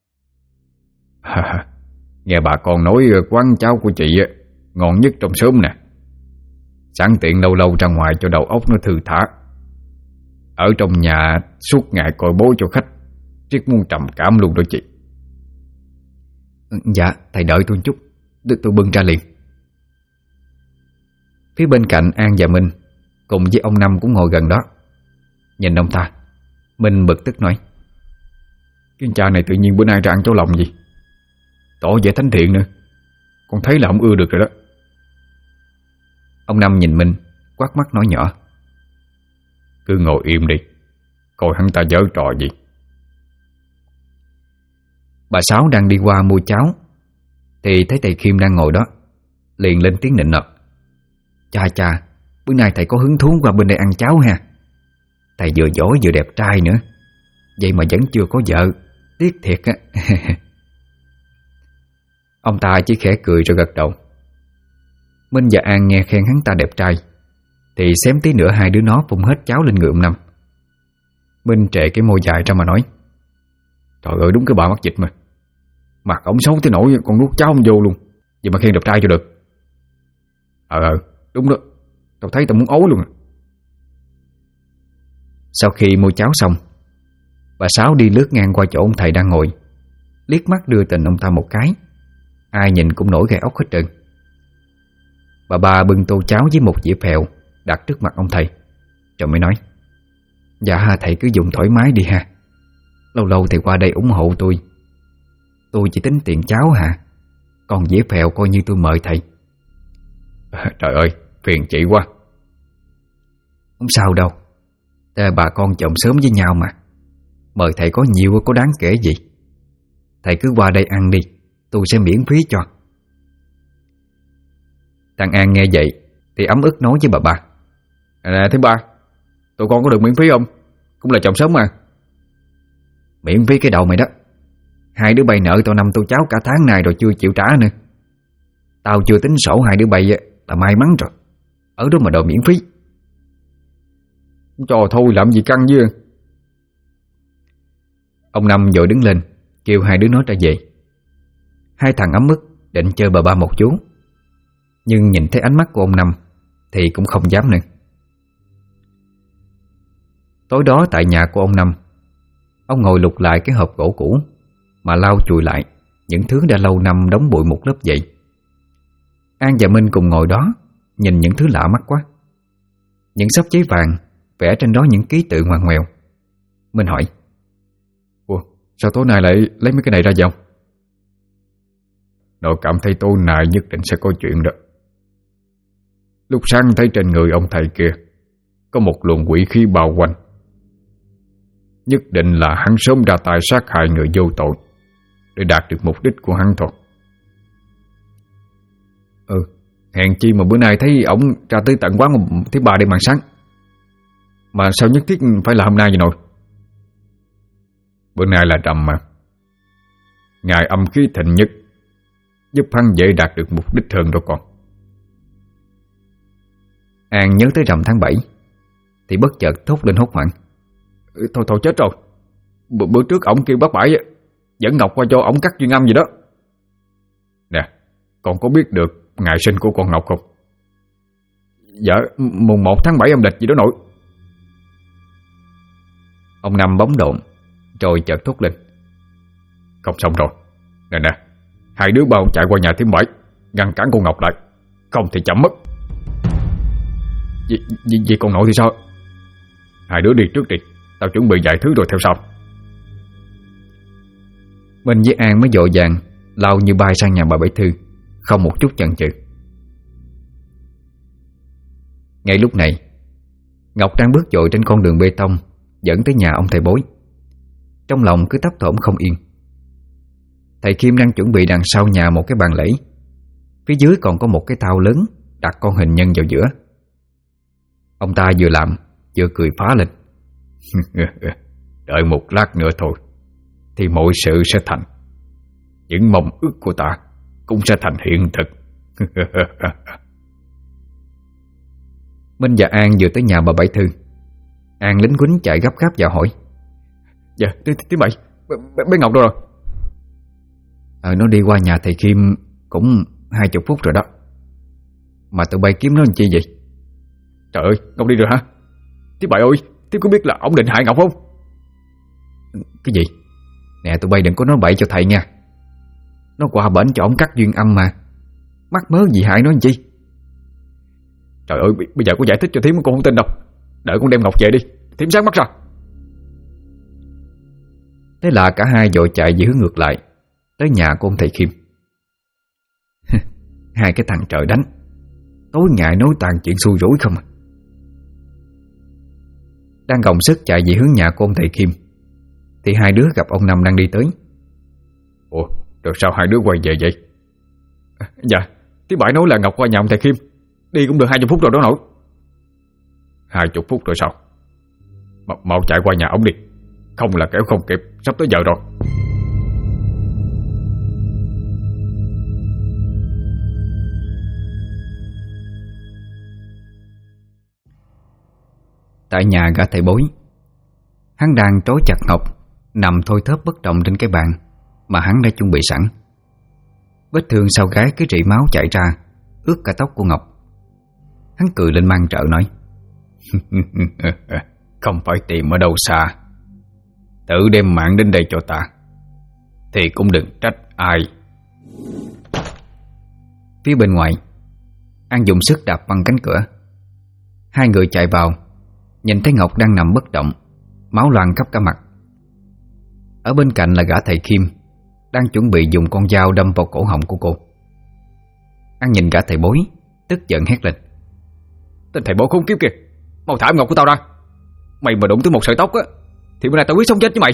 Nghe bà con nói quán cháo của chị ngon nhất trong xóm nè. Sẵn tiện lâu lâu ra ngoài cho đầu óc nó thư thả. Ở trong nhà suốt ngày coi bố cho khách, triết muốn trầm cảm luôn đó chị. Dạ, thầy đợi tôi chút, tôi bưng ra liền. Phía bên cạnh An và Minh cùng với ông Năm cũng ngồi gần đó. Nhìn ông ta, Minh bực tức nói: Cái cha này tự nhiên bữa nay ra ăn cháo lòng gì? Tỏ vẻ thánh thiện nữa, con thấy là không ưa được rồi đó. Ông Năm nhìn Minh, quát mắt nói nhỏ: Cứ ngồi im đi, coi hắn ta giở trò gì. Bà Sáu đang đi qua mua cháo thì thấy thầy Kim đang ngồi đó, liền lên tiếng nịnh nọt: Cha, bữa nay thầy có hứng thú qua bên đây ăn cháo ha. Thầy vừa giỏi vừa đẹp trai nữa, vậy mà vẫn chưa có vợ, tiếc thiệt á. Ông ta chỉ khẽ cười rồi gật đầu. Minh và An nghe khen hắn ta đẹp trai thì xém tí nữa hai đứa nó phun hết cháo lên người ông Năm. Minh trệ cái môi dài ra mà nói: Trời ơi, đúng cái bà mắc dịch mà. Mặt ổng xấu tới nỗi còn nuốt cháo không vô luôn, vậy mà khen đẹp trai cho được. Đúng đó, tao thấy tao muốn ối luôn. Sau khi mua cháo xong, bà Sáu đi lướt ngang qua chỗ ông thầy đang ngồi, liếc mắt đưa tình ông ta một cái. Ai nhìn cũng nổi gai ốc hết trơn. Bà Ba bưng tô cháo với một dĩa phèo đặt trước mặt ông thầy, rồi mới nói: Dạ thầy cứ dùng thoải mái đi ha. Lâu lâu thầy qua đây ủng hộ tôi chỉ tính tiền cháo hả? Còn dĩa phèo coi như tôi mời thầy. Trời ơi, phiền chị quá. Không sao đâu, bà con chồng sớm với nhau mà. Mời thầy có nhiều có đáng kể gì. Thầy cứ qua đây ăn đi, tôi sẽ miễn phí cho. Thằng An nghe vậy thì ấm ức nói với bà Ba: Nè thứ ba, tụi con có được miễn phí không? Cũng là chồng sống mà. Miễn phí cái đầu mày đó. Hai đứa bay nợ tao 5 tô cháo cả tháng này rồi chưa chịu trả nữa. Tao chưa tính sổ hai đứa bay là may mắn rồi, ở đó mà đòi miễn phí. Cho thôi làm gì căng chứ. Ông Năm vội đứng lên kêu hai đứa nó ra về. Hai thằng ấm ức định chơi bà Ba một chú. nhưng nhìn thấy ánh mắt của ông Năm thì cũng không dám nữa. Tối đó tại nhà của ông Năm, ông ngồi lục lại cái hộp gỗ cũ mà lau chùi lại những thứ đã lâu năm đóng bụi một lớp vậy. An và Minh cùng ngồi đó nhìn những thứ lạ mắt quá. Những xấp giấy vàng vẽ trên đó những ký tự ngoằn ngoèo. Minh hỏi: Ủa, sao tối nay lại lấy mấy cái này ra vậy ông? Nội cảm thấy tối nay nhất định sẽ có chuyện đó. Lúc sáng thấy trên người ông thầy kia có một luồng quỷ khí bao quanh. Nhất định là hắn sớm ra tay sát hại người vô tội để đạt được mục đích của hắn thôi. Hèn chi mà bữa nay thấy ổng ra tới tận quán thứ ba đêm màn sáng. Mà sao nhất thiết phải là hôm nay vậy nội? Bữa nay là rằm mà. Ngày âm khí thịnh nhất, giúp hắn dễ đạt được mục đích hơn đâu con. An nhớ tới rằm tháng 7 thì bất chợt thốt lên hốt hoảng: Thôi chết rồi. Bữa trước ổng kêu bác Bảy dẫn Ngọc qua cho ổng cắt duyên âm gì đó. Nè, con có biết được ngày sinh của con Ngọc không? Dạ, mùng 1 tháng 7 âm lịch gì đó nội. Ông Năm bấm độn rồi chợt thốt lên: Không xong rồi. Nè, hai đứa bao chạy qua nhà thím Bảy ngăn cản con Ngọc lại, không thì chậm mất. Vì con nội thì sao? Hai đứa đi trước đi, tao chuẩn bị vài thứ rồi theo sau. Minh với An mới vội vàng lao như bay sang nhà bà Bảy Thư, không một chút chần chừ. Ngay lúc này, Ngọc đang bước dội trên con đường bê tông dẫn tới nhà ông thầy bói. Trong lòng cứ thấp thỏm không yên. Thầy Kim đang chuẩn bị đằng sau nhà một cái bàn lễ. Phía dưới còn có một cái thau lớn đặt con hình nhân vào giữa. Ông ta vừa làm vừa cười phá lên: Đợi một lát nữa thôi thì mọi sự sẽ thành. Những mong ước của ta cũng sẽ thành hiện thực. Minh và An vừa tới nhà bà Bảy Thư. An lính quýnh chạy gấp gáp vào hỏi: Dạ, tí Bảy, bé Ngọc đâu rồi? Nó đi qua nhà thầy Kim cũng 20 phút rồi đó. Mà tụi bay kiếm nó làm chi vậy? Trời ơi, Ngọc đi rồi hả? Tí Bảy ơi, tí có biết là ổng định hại Ngọc không? Cái gì? Nè, tụi bay đừng có nói bậy cho thầy nha. Nó qua bển cho ổng cắt duyên âm mà. Mắc mớ gì hại nó làm chi? Trời ơi, bây giờ có giải thích cho thím con không tin đâu. Đợi con đem Ngọc về đi, thím sáng mắt ra. Thế là cả hai vội chạy về hướng ngược lại, tới nhà của ông thầy Kim. Hai cái thằng trời đánh, tối ngày nói toàn chuyện xui rủi không à. Đang gồng sức chạy về hướng nhà của ông thầy Kim thì hai đứa gặp ông Năm đang đi tới. Ủa, rồi sao hai đứa quay về vậy? Dạ, tí Bảy nói là Ngọc qua nhà ông thầy Kim đi cũng được 20 phút rồi đó nội. 20 phút rồi sao? Mau chạy qua nhà ông đi, không là kéo không kịp, sắp tới giờ rồi. Tại nhà gã thầy bói, hắn đang trói chặt Ngọc nằm thôi thóp bất động trên cái bàn mà hắn đã chuẩn bị sẵn. Vết thương sau gáy cứ rỉ máu chảy ra, ướt cả tóc của Ngọc. Hắn cười lên mang trợ nói: Không phải tìm ở đâu xa, tự đem mạng đến đây cho ta thì cũng đừng trách ai. Phía bên ngoài, An dùng sức đạp văng cánh cửa. Hai người chạy vào, nhìn thấy Ngọc đang nằm bất động, máu loang khắp cả mặt. Ở bên cạnh là gã thầy Kim đang chuẩn bị dùng con dao đâm vào cổ họng của cô. An nhìn gã thầy bói, tức giận hét lên: Tên thầy bói khốn kiếp kìa, mau thả Ngọc của tao ra. Mày mà đụng tới một sợi tóc á thì bữa nay tao quyết sống chết với mày.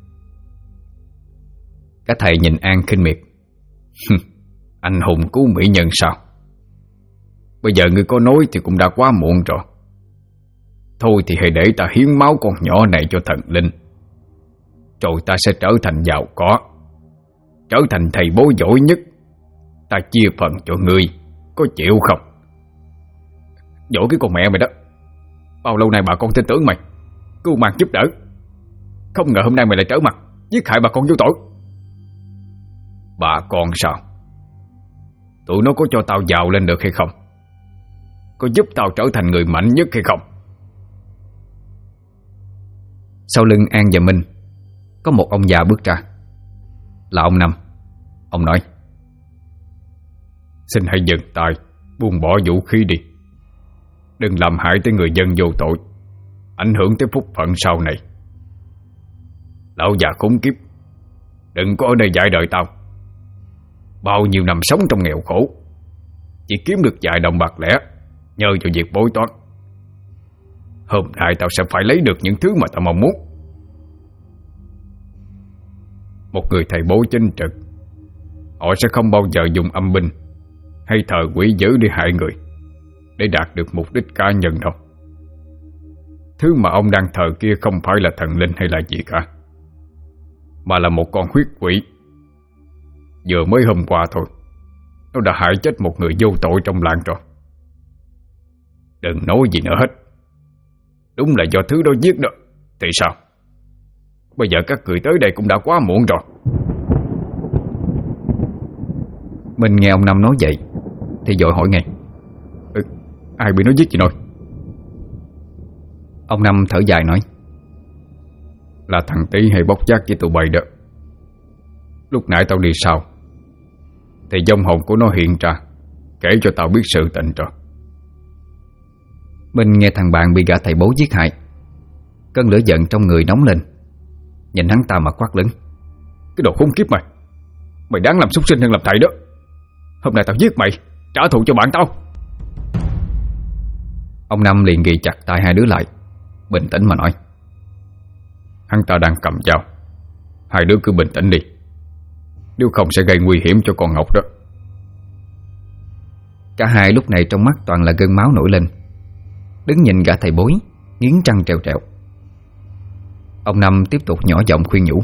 Cả thầy nhìn An khinh miệt: Anh hùng cứu mỹ nhân sao? Bây giờ ngươi có nói thì cũng đã quá muộn rồi. Thôi thì hãy để ta hiến máu con nhỏ này cho thần linh, rồi ta sẽ trở thành giàu có, trở thành thầy bói giỏi nhất. Ta chia phần cho ngươi, có chịu không? Dỗi cái con mẹ mày đó. Bao lâu nay bà con tin tưởng mày, cứu mang giúp đỡ, không ngờ hôm nay mày lại trở mặt giết hại bà con vô tội. Bà con sao? tụi nó có cho tao giàu lên được hay không? Có giúp tao trở thành người mạnh nhất hay không? Sau lưng An và Minh có một ông già bước ra, là ông Năm. Ông nói: Xin hãy dừng tay, buông bỏ vũ khí đi. Đừng làm hại tới người dân vô tội, ảnh hưởng tới phúc phận sau này. Lão già khốn kiếp, đừng có ở đây dạy đời tao. Bao nhiêu năm sống trong nghèo khổ, chỉ kiếm được vài đồng bạc lẻ nhờ vào việc bói toán. Hôm nay tao sẽ phải lấy được những thứ mà tao mong muốn. Một người thầy bói chính trực, họ sẽ không bao giờ dùng âm binh hay thờ quỷ dữ để hại người, để đạt được mục đích cá nhân đâu. Thứ mà ông đang thờ kia không phải là thần linh hay là gì cả, mà là một con huyết quỷ. Vừa mới hôm qua thôi, nó đã hại chết một người vô tội trong làng rồi. Đừng nói gì nữa hết. Đúng là do thứ đó giết đó, thì sao? Bây giờ các người tới đây cũng đã quá muộn rồi. Mình nghe ông Năm nói vậy thì vội hỏi ngay: Ai bị nó giết vậy nội? Ông Năm thở dài nói: Là thằng Tí hay bóc giác với tụi bay đó. Lúc nãy tao đi sau thì vong hồn của nó hiện ra, kể cho tao biết sự tình rồi. Mình nghe thằng bạn bị gã thầy bói giết hại, cơn lửa giận trong người nóng lên, nhìn hắn ta mà quát lớn: Cái đồ khốn kiếp mày! Mày đáng làm súc sinh hơn làm thầy đó. Hôm nay tao giết mày, trả thù cho bạn tao. Ông Năm liền ghi chặt tay hai đứa lại, bình tĩnh mà nói: Hắn ta đang cầm dao, hai đứa cứ bình tĩnh đi, nếu không sẽ gây nguy hiểm cho con Ngọc đó. Cả hai lúc này trong mắt toàn là gân máu nổi lên, đứng nhìn gã thầy bói nghiến răng trèo trèo. Ông Năm tiếp tục nhỏ giọng khuyên nhủ: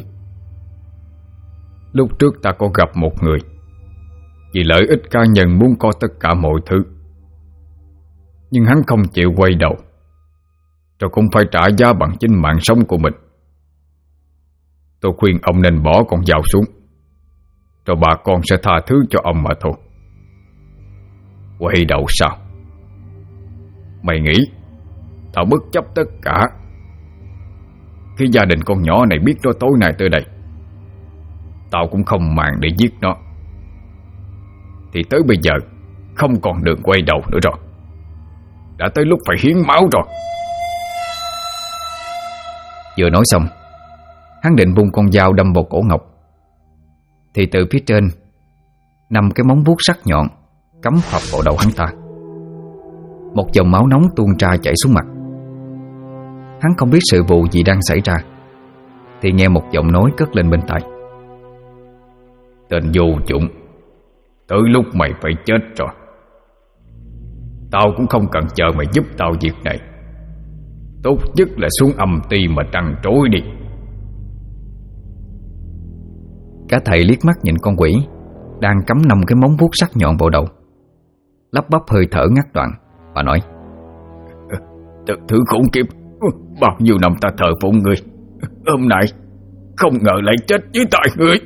Lúc trước ta có gặp một người, vì lợi ích cá nhân muốn có tất cả mọi thứ, nhưng hắn không chịu quay đầu, rồi cũng phải trả giá bằng chính mạng sống của mình. Tôi khuyên ông nên bỏ con dao xuống, rồi bà con sẽ tha thứ cho ông mà thôi. Quay đầu sao? Mày nghĩ tao bất chấp tất cả khi gia đình con nhỏ này biết nó tối nay tới đây, tao cũng không màng để giết nó, thì tới bây giờ không còn đường quay đầu nữa rồi. Đã tới lúc phải hiến máu rồi. Vừa nói xong, hắn định vung con dao đâm vào cổ Ngọc, thì từ phía trên 5 cái móng vuốt sắc nhọn cắm phập vào đầu hắn ta. Một dòng máu nóng tuôn ra chảy xuống mặt. Hắn không biết sự vụ gì đang xảy ra, thì nghe một giọng nói cất lên bên tai: Tên vô dụng, tới lúc mày phải chết rồi. Tao cũng không cần chờ mày giúp tao việc này. Tốt nhất là xuống âm ty mà trăn trối đi. Cả thầy liếc mắt nhìn con quỷ đang cắm 5 cái móng vuốt sắc nhọn vào đầu, lắp bắp hơi thở ngắt đoạn và nói: Thứ khủng khiếp, bao nhiêu năm ta thờ phụng ngươi, hôm nay không ngờ lại chết dưới tay ngươi.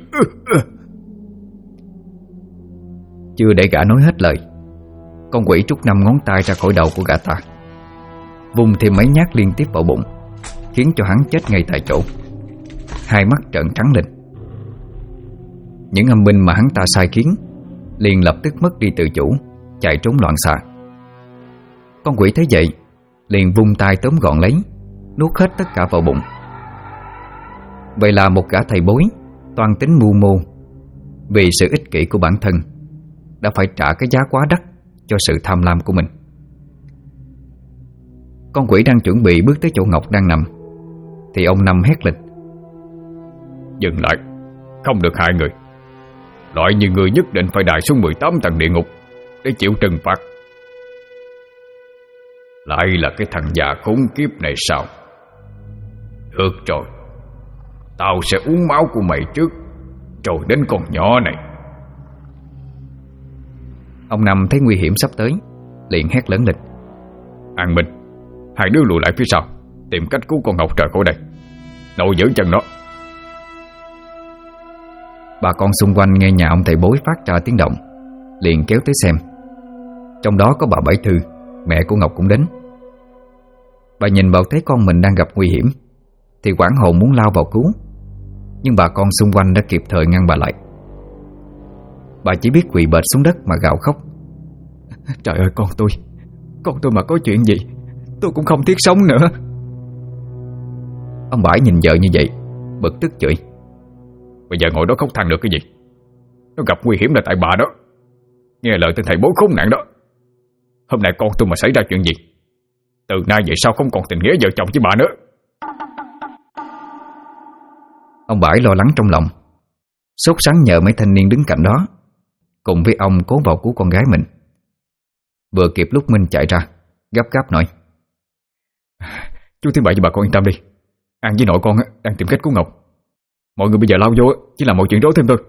Chưa để gã nói hết lời, con quỷ trút 5 ngón tay ra khỏi đầu của gã ta, vung thêm mấy nhát liên tiếp vào bụng, khiến cho hắn chết ngay tại chỗ, hai mắt trợn trắng lên. Những âm binh mà hắn ta sai khiến liền lập tức mất đi tự chủ, chạy trốn loạn xạ. Con quỷ thấy vậy liền vung tay tóm gọn lấy, nuốt hết tất cả vào bụng. Vậy là một gã thầy bói toan tính mưu mô, vì sự ích kỷ của bản thân, đã phải trả cái giá quá đắt cho sự tham lam của mình. Con quỷ đang chuẩn bị bước tới chỗ Ngọc đang nằm, thì ông Năm hét lên: Dừng lại, không được hại người. Loại như người nhất định phải đày xuống 18 tầng địa ngục để chịu trừng phạt. Lại là cái thằng già khốn kiếp này sao? Được rồi, tao sẽ uống máu của mày trước, rồi đến con nhỏ này. Ông Năm thấy nguy hiểm sắp tới, liền hét lớn lên: An Minh, hai đứa lùi lại phía sau, tìm cách cứu con Ngọc trời khỏi đây. Nội giữ chân nó. Bà con xung quanh nghe nhà ông thầy bói phát ra tiếng động, liền kéo tới xem. Trong đó có bà Bảy Thư, mẹ của Ngọc cũng đến. Bà nhìn vào thấy con mình đang gặp nguy hiểm thì hoảng hồn muốn lao vào cứu, nhưng bà con xung quanh đã kịp thời ngăn bà lại. Bà chỉ biết quỳ bệt xuống đất mà gào khóc. Trời ơi con tôi mà có chuyện gì tôi cũng không tiếc sống nữa. Ông Bãi nhìn vợ như vậy, bực tức chửi. Bây giờ ngồi đó khóc than được cái gì? Nó gặp nguy hiểm là tại bà đó. Nghe lời tên thầy bói khốn nạn đó. Hôm nay con tôi mà xảy ra chuyện gì, từ nay về sau không còn tình nghĩa vợ chồng với bà nữa. Ông Bãi lo lắng trong lòng, sốt sắng nhờ mấy thanh niên đứng cạnh đó cùng với ông cố vào cứu con gái mình. Vừa kịp lúc Minh chạy ra, gấp gáp nói: Chú Tiến Bảy và bà con yên tâm đi, An với nội con đang tìm cách cứu Ngọc. Mọi người bây giờ lao vô chỉ là một chuyện rối thêm thôi.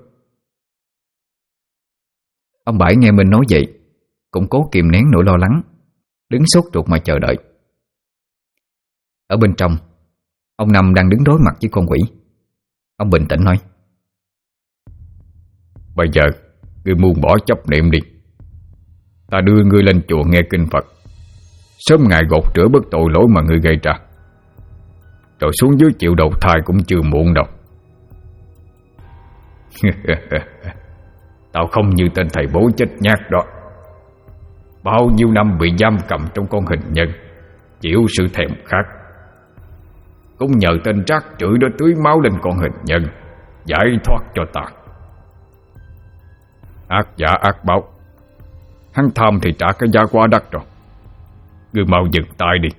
Ông Bãi nghe Minh nói vậy cũng cố kìm nén nỗi lo lắng, đứng sốt ruột mà chờ đợi. Ở bên trong, ông Năm đang đứng đối mặt với con quỷ. Ông bình tĩnh nói: Bây giờ ngươi buông bỏ chấp niệm đi. Ta đưa ngươi lên chùa nghe kinh Phật, sớm ngày gột rửa bất tội lỗi mà ngươi gây ra, rồi xuống dưới chịu đầu thai cũng chưa muộn đâu. Tao không như tên thầy bói chết nhát đó. Bao nhiêu năm bị giam cầm trong con hình nhân, chịu sự thèm khát, cũng nhờ tên rác rưởi đó tưới máu lên con hình nhân, giải thoát cho ta. Ác giả ác báo, hắn tham thì trả cái giá quá đắt rồi. Ngươi mau dừng tay đi.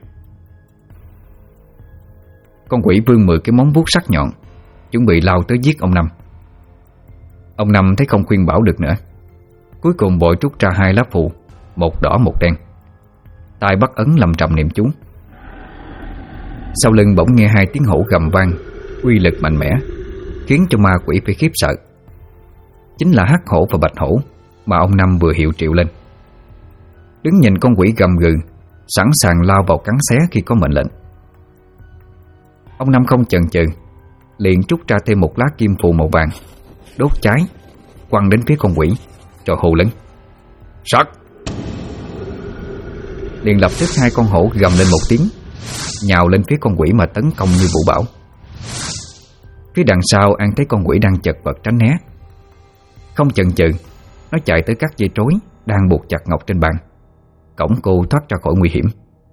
Con quỷ vươn 10 cái móng vuốt sắc nhọn, chuẩn bị lao tới giết ông Năm. Ông Năm thấy không khuyên bảo được nữa, cuối cùng bội trút ra 2 lá phù, một đỏ một đen, tay bắt ấn lầm trầm niệm chú. Sau lưng bỗng nghe 2 tiếng hổ gầm vang, uy lực mạnh mẽ, khiến cho ma quỷ phải khiếp sợ. Chính là hắc hổ và bạch hổ mà ông Năm vừa hiệu triệu lên. Đứng nhìn con quỷ gầm gừ, sẵn sàng lao vào cắn xé khi có mệnh lệnh. Ông Năm không chần chừ, liền trút ra thêm một lá kim phù màu vàng, đốt cháy, quăng đến phía con quỷ, rồi hù lớn: Sát! Liền lập tức 2 con hổ gầm lên một tiếng, nhào lên phía con quỷ mà tấn công như vũ bão. Phía đằng sau An thấy con quỷ đang chật vật tránh né, không chần chừ, nó chạy tới cắt dây trối đang buộc chặt Ngọc trên bàn, cõng cô thoát ra khỏi nguy hiểm.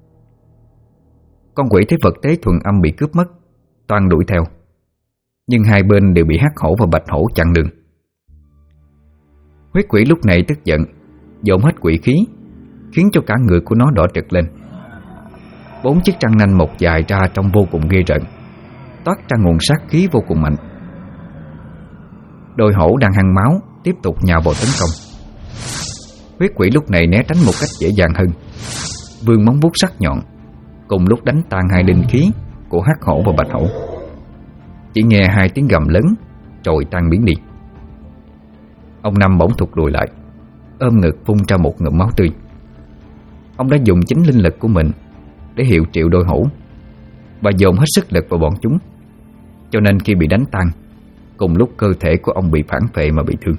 Con quỷ thấy vật tế thuần âm bị cướp mất, toan đuổi theo, nhưng hai bên đều bị hắc hổ và bạch hổ chặn đường. Huyết quỷ lúc này tức giận, dồn hết quỷ khí, khiến cho cả người của nó đỏ trực lên. 4 chiếc răng nanh mọc dài ra trông vô cùng ghê rợn, toát ra nguồn sát khí vô cùng mạnh. Đôi hổ đang hăng máu tiếp tục nhào vào tấn công. Huyết quỷ lúc này né tránh một cách dễ dàng hơn, vươn móng vuốt sắc nhọn, cùng lúc đánh tan 2 linh khí của hắc hổ và bạch hổ. Chỉ nghe 2 tiếng gầm lớn rồi tan biến đi. Ông Năm bỗng thụt lùi lại, ôm ngực phun ra một ngụm máu tươi. Ông đã dùng chính linh lực của mình để hiệu triệu đôi hổ và dồn hết sức lực vào bọn chúng, cho nên khi bị đánh tan, cùng lúc cơ thể của ông bị phản phệ mà bị thương.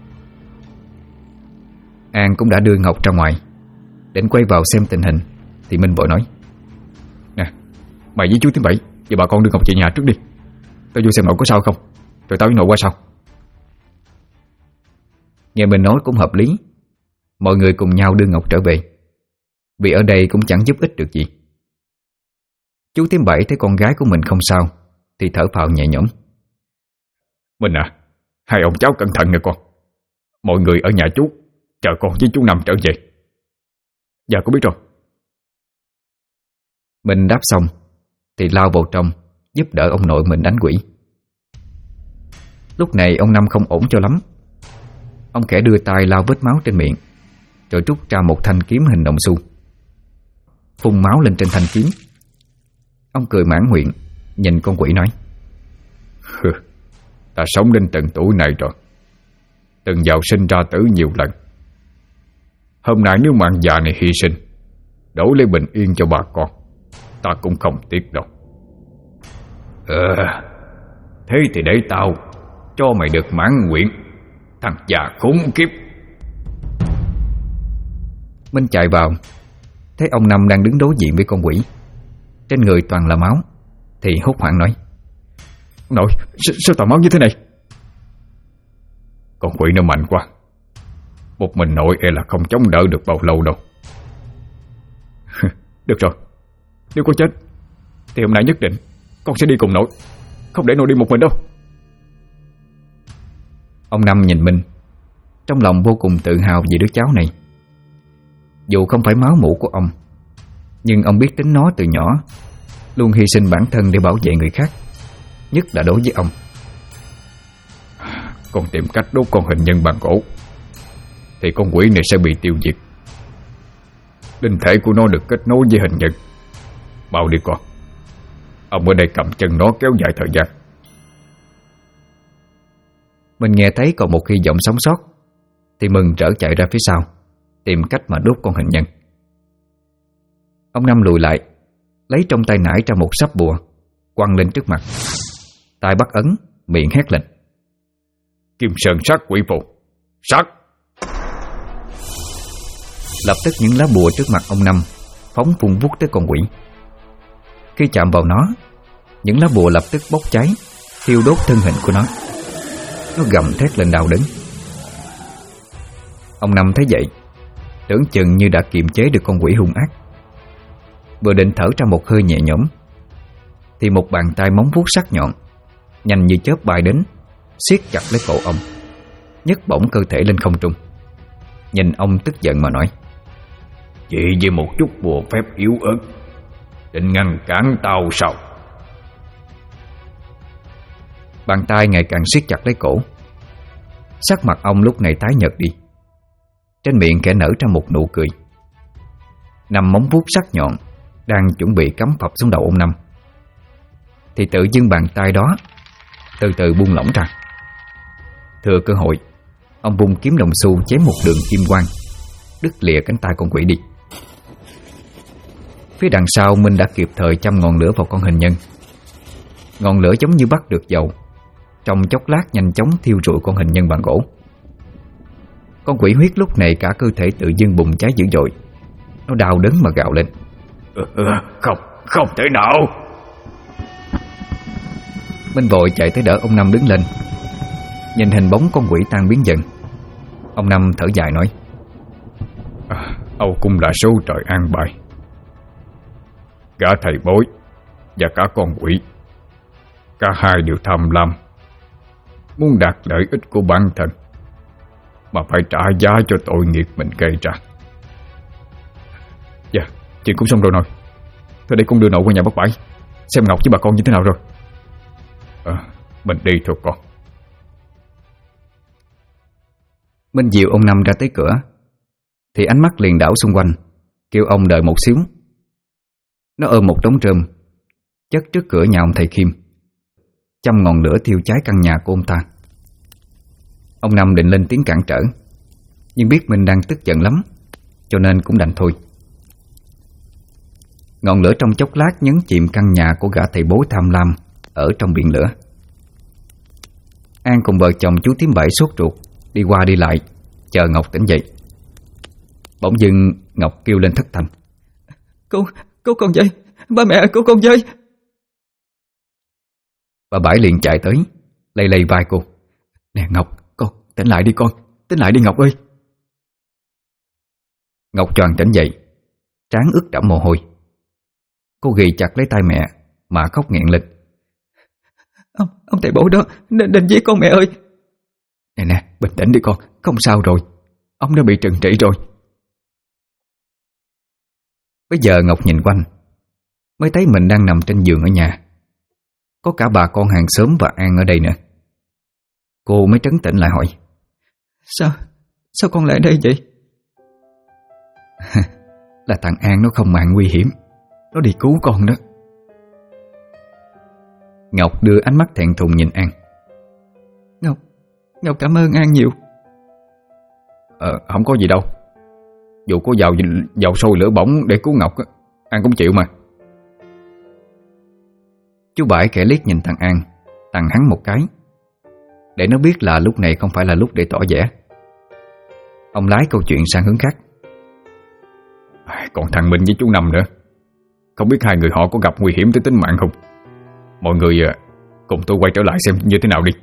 An cũng đã đưa Ngọc ra ngoài, định quay vào xem tình hình thì Minh vội nói: Nè, mày với chú Tiến Bảy và bà con đưa Ngọc về nhà trước đi, tao vô xem nội có sao không, rồi tao với nội qua sau. Nghe mình nói cũng hợp lý. Mọi người cùng nhau đưa Ngọc trở về, vì ở đây cũng chẳng giúp ích được gì. Chú Tiến Bảy thấy con gái của mình không sao thì thở phào nhẹ nhõm: Minh à, 2 ông cháu cẩn thận nè con. Mọi người ở nhà chú chờ con với chú Năm trở về. Dạ con biết rồi. Mình đáp xong thì lao vào trong giúp đỡ ông nội mình đánh quỷ. Lúc này ông Năm không ổn cho lắm. Ông khẽ đưa tay lau vết máu trên miệng, rồi rút ra một thanh kiếm hình đồng xu, phun máu lên trên thanh kiếm. Ông cười mãn nguyện, nhìn con quỷ nói: Ta sống đến từng tuổi này rồi, từng vào sinh ra tử nhiều lần. Hôm nay nếu mạng già này hy sinh đổi lấy bình yên cho bà con, ta cũng không tiếc đâu. Thế thì để tao cho mày được mãn nguyện, thằng già khốn kiếp. Minh chạy vào, thấy ông Năm đang đứng đối diện với con quỷ, trên người toàn là máu, thì hốt hoảng nói: Nội, sao toàn máu như thế này? Con quỷ nó mạnh quá, một mình nội e là không chống đỡ được bao lâu đâu. Được rồi, nếu có chết thì hôm nay nhất định con sẽ đi cùng nội, không để nội đi một mình đâu. Ông Năm nhìn Minh, trong lòng vô cùng tự hào về đứa cháu này. Dù không phải máu mủ của ông, nhưng ông biết tính nó từ nhỏ, luôn hy sinh bản thân để bảo vệ người khác, nhất là đối với ông. Con tìm cách đốt con hình nhân bằng gỗ thì con quỷ này sẽ bị tiêu diệt. Linh thể của nó được kết nối với hình nhân. Mau đi con, ông ở đây cầm chân nó kéo dài thời gian. Mình nghe thấy còn một hy vọng sống sót thì mừng rỡ chạy ra phía sau, tìm cách mà đốt con hình nhân. Ông Năm lùi lại, lấy trong tay nải ra một sắp bùa, quăng lên trước mặt, tay bắt ấn, miệng hét lên: Kim Sơn sát quỷ phù, sát! Lập tức những lá bùa trước mặt ông Năm phóng vung vút tới con quỷ. Khi chạm vào nó, những lá bùa lập tức bốc cháy, thiêu đốt thân hình của nó. Nó gầm thét lên đau đớn. Ông Năm thấy vậy, tưởng chừng như đã kiềm chế được con quỷ hung ác, vừa định thở ra một hơi nhẹ nhõm thì một bàn tay móng vuốt sắc nhọn nhanh như chớp bay đến, siết chặt lấy cổ ông, nhấc bổng cơ thể lên không trung. Nhìn ông tức giận mà nói: Chỉ với một chút bùa phép yếu ớt định ngăn cản tao sao? Bàn tay ngày càng siết chặt lấy cổ. Sắc mặt ông lúc này tái nhợt đi, trên miệng kẻ nở ra một nụ cười. Nằm móng vuốt sắc nhọn đang chuẩn bị cắm phập xuống đầu ông Năm thì tự dưng bàn tay đó từ từ buông lỏng ra. Thừa cơ hội, ông vung kiếm đồng xu chém một đường kim quang, đứt lìa cánh tay con quỷ đi. Phía đằng sau Minh đã kịp thời châm ngọn lửa vào con hình nhân. Ngọn lửa giống như bắt được dầu, trong chốc lát nhanh chóng thiêu rụi con hình nhân bằng gỗ. Con quỷ huyết lúc này cả cơ thể tự dưng bùng cháy dữ dội. Nó đau đớn mà gào lên: Không thể nào! Minh vội chạy tới đỡ ông Năm đứng lên. Nhìn hình bóng con quỷ tan biến dần, ông Năm thở dài nói: Âu cũng là số trời an bài. Cả thầy bói và cả con quỷ, cả hai đều tham lam, muốn đạt lợi ích của bản thân mà phải trả giá cho tội nghiệp mình gây ra. Dạ, chuyện cũng xong rồi nội. Thôi để con đưa nội qua nhà bác Bãi, xem Ngọc với bà con như thế nào rồi. Mình đi thôi con. Minh dìu ông Năm ra tới cửa thì ánh mắt liền đảo xung quanh, kêu ông đợi một xíu. Nó ôm một đống rơm chất trước cửa nhà ông thầy Khiêm, châm ngọn lửa thiêu cháy căn nhà của ông ta. Ông Năm định lên tiếng cản trở, nhưng biết Minh đang tức giận lắm, cho nên cũng đành thôi. Ngọn lửa trong chốc lát nhấn chìm căn nhà của gã thầy bói tham lam ở trong biển lửa. An cùng vợ chồng chú Tím Bảy sốt ruột đi qua đi lại chờ Ngọc tỉnh dậy. Bỗng dưng Ngọc kêu lên thất thanh: Cô con dậy, ba mẹ cô con dậy. Bà Bảy liền chạy tới, lay lay vai cô: Nè Ngọc, con tỉnh lại đi con, tỉnh lại đi Ngọc ơi. Ngọc choàng tỉnh dậy, trán ướt đẫm mồ hôi. Cô ghì chặt lấy tay mẹ mà khóc nghẹn lên: Ông thầy bói đó định giết con mẹ ơi. Nè, bình tĩnh đi con, không sao rồi. Ông đã bị trừng trị rồi. Bây giờ Ngọc nhìn quanh, mới thấy mình đang nằm trên giường ở nhà. Có cả bà con hàng xóm và An ở đây nữa. Cô mới trấn tĩnh lại hỏi: Sao con lại ở đây vậy? Là thằng An nó không màng nguy hiểm, nó đi cứu con đó. Ngọc đưa ánh mắt thẹn thùng nhìn An. Ngọc cảm ơn An nhiều. Không có gì đâu. Dù có vào sôi lửa bỏng để cứu Ngọc, An cũng chịu mà. Chú Bảy khẽ liếc nhìn thằng An, tặng hắn một cái, để nó biết là lúc này không phải là lúc để tỏ vẻ. Ông lái câu chuyện sang hướng khác: Còn thằng Minh với chú Năm nữa, không biết hai người họ có gặp nguy hiểm tới tính mạng không? Mọi người cùng tôi quay trở lại xem như thế nào đi.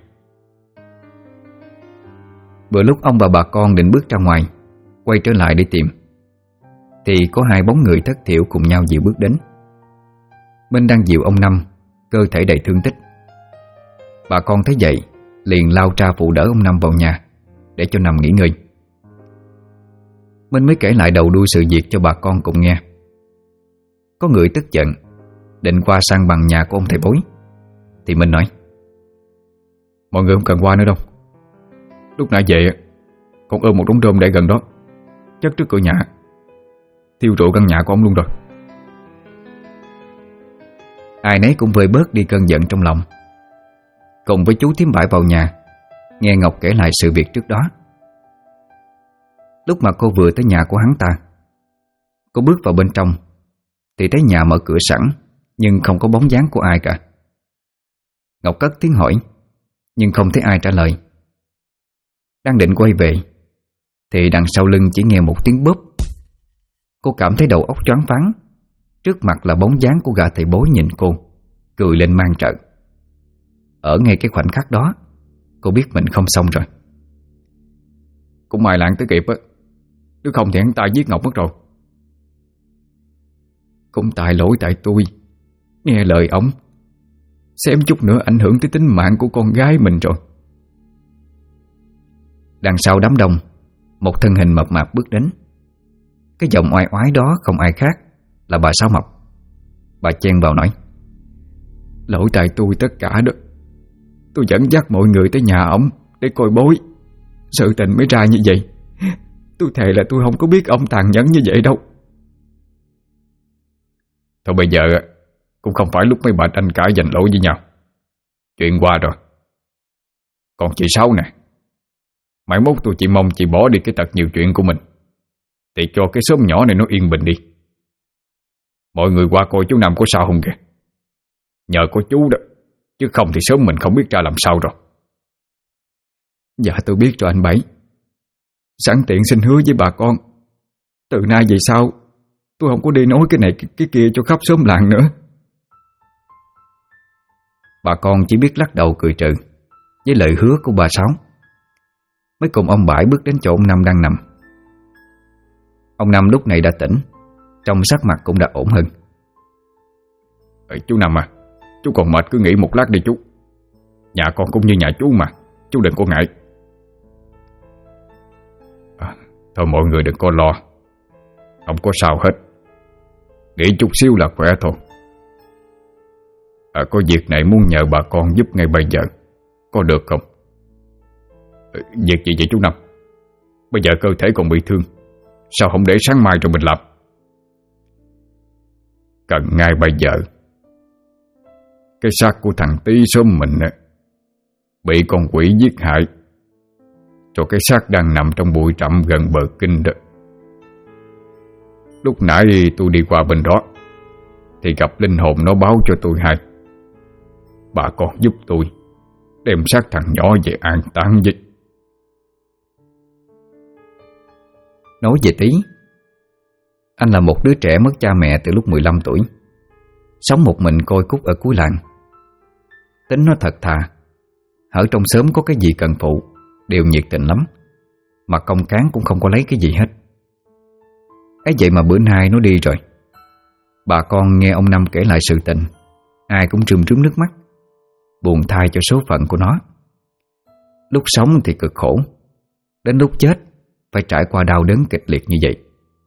Vừa lúc ông và bà con định bước ra ngoài, quay trở lại để tìm, thì có hai bóng người thất thiểu cùng nhau dịu bước đến. Minh đang dịu ông Năm, cơ thể đầy thương tích. Bà con thấy vậy liền lao ra phụ đỡ ông Năm vào nhà để cho nằm nghỉ ngơi. Minh mới kể lại đầu đuôi sự việc cho bà con cùng nghe. Có người tức giận định qua sang bằng nhà của ông thầy bói, thì Minh nói: Mọi người không cần qua nữa đâu. Lúc nãy về con ôm một đống rơm để gần đó, chất trước cửa nhà, thiêu rụi căn nhà của ông luôn rồi. Ai nấy cũng vơi bớt đi cơn giận trong lòng. Cùng với chú Thím Bãi vào nhà, nghe Ngọc kể lại sự việc trước đó. Lúc mà cô vừa tới nhà của hắn ta, cô bước vào bên trong thì thấy nhà mở cửa sẵn, nhưng không có bóng dáng của ai cả. Ngọc cất tiếng hỏi, nhưng không thấy ai trả lời. Đang định quay về thì đằng sau lưng chỉ nghe một tiếng bóp. Cô cảm thấy đầu óc choáng váng. Trước mặt là bóng dáng của gã thầy bói nhìn cô, cười lên mang trợn. Ở ngay cái khoảnh khắc đó, cô biết mình không xong rồi. Cũng may lạng tới kịp á, nếu không thì hắn ta giết Ngọc mất rồi. Cũng tại lỗi tại tôi nghe lời ông, xém chút nữa ảnh hưởng tới tính mạng của con gái mình rồi. Đằng sau đám đông, một thân hình mập mạp bước đến. Cái giọng oai oái đó không ai khác là bà Sáu Mập. Bà chen vào nói: Lỗi tại tôi tất cả đó. Tôi dẫn dắt mọi người tới nhà ông để coi bói, sự tình mới ra như vậy. Tôi thề là tôi không có biết ông tàn nhẫn như vậy đâu. Thôi bây giờ cũng không phải lúc mấy bà tranh cãi giành lỗi với nhau. Chuyện qua rồi. Còn chị Sáu nè, mai mốt tôi chỉ mong chị bỏ đi cái tật nhiều chuyện của mình, thì cho cái xóm nhỏ này nó yên bình đi. Mọi người qua coi chú Năm có sao không kìa. Nhờ có chú đó, chứ không thì sớm mình không biết ra làm sao rồi. Dạ tôi biết rồi anh Bảy. Sẵn tiện xin hứa với bà con, từ nay về sau tôi không có đi nói cái này cái kia cho khắp xóm làng nữa. Bà con chỉ biết lắc đầu cười trừ với lời hứa của bà Sáu. Mới cùng ông Bãi bước đến chỗ ông Năm đang nằm. Ông Năm lúc này đã tỉnh, trong sắc mặt cũng đã ổn hơn. Chú Năm à, chú còn mệt cứ nghỉ một lát đi chú. Nhà con cũng như nhà chú mà, chú đừng có ngại. Thôi mọi người đừng có lo, không có sao hết. Nghỉ chút xíu là khỏe thôi. Có việc này muốn nhờ bà con giúp ngay bây giờ, có được không? Việc gì vậy chú Năm? Bây giờ cơ thể còn bị thương, sao không để sáng mai rồi mình làm? Cần ngay bây giờ. Cái xác của thằng Tí xóm mình bị con quỷ giết hại, rồi cái xác đang nằm trong bụi rậm gần bờ kinh đó. Lúc nãy tôi đi qua bên đó thì gặp linh hồn nó báo cho tôi hay. Bà con giúp tôi đem xác thằng nhỏ về an táng với. Nói về Tí, anh là một đứa trẻ mất cha mẹ từ lúc 15 tuổi, sống một mình côi cút ở cuối làng. Tính nó thật thà, ở trong xóm có cái gì cần phụ đều nhiệt tình lắm, mà công cán cũng không có lấy cái gì hết. Ấy vậy mà bữa nay nó đi rồi. Bà con nghe ông Năm kể lại sự tình, ai cũng rơm rớm nước mắt, buồn thay cho số phận của nó. Lúc sống thì cực khổ, đến lúc chết phải trải qua đau đớn kịch liệt như vậy.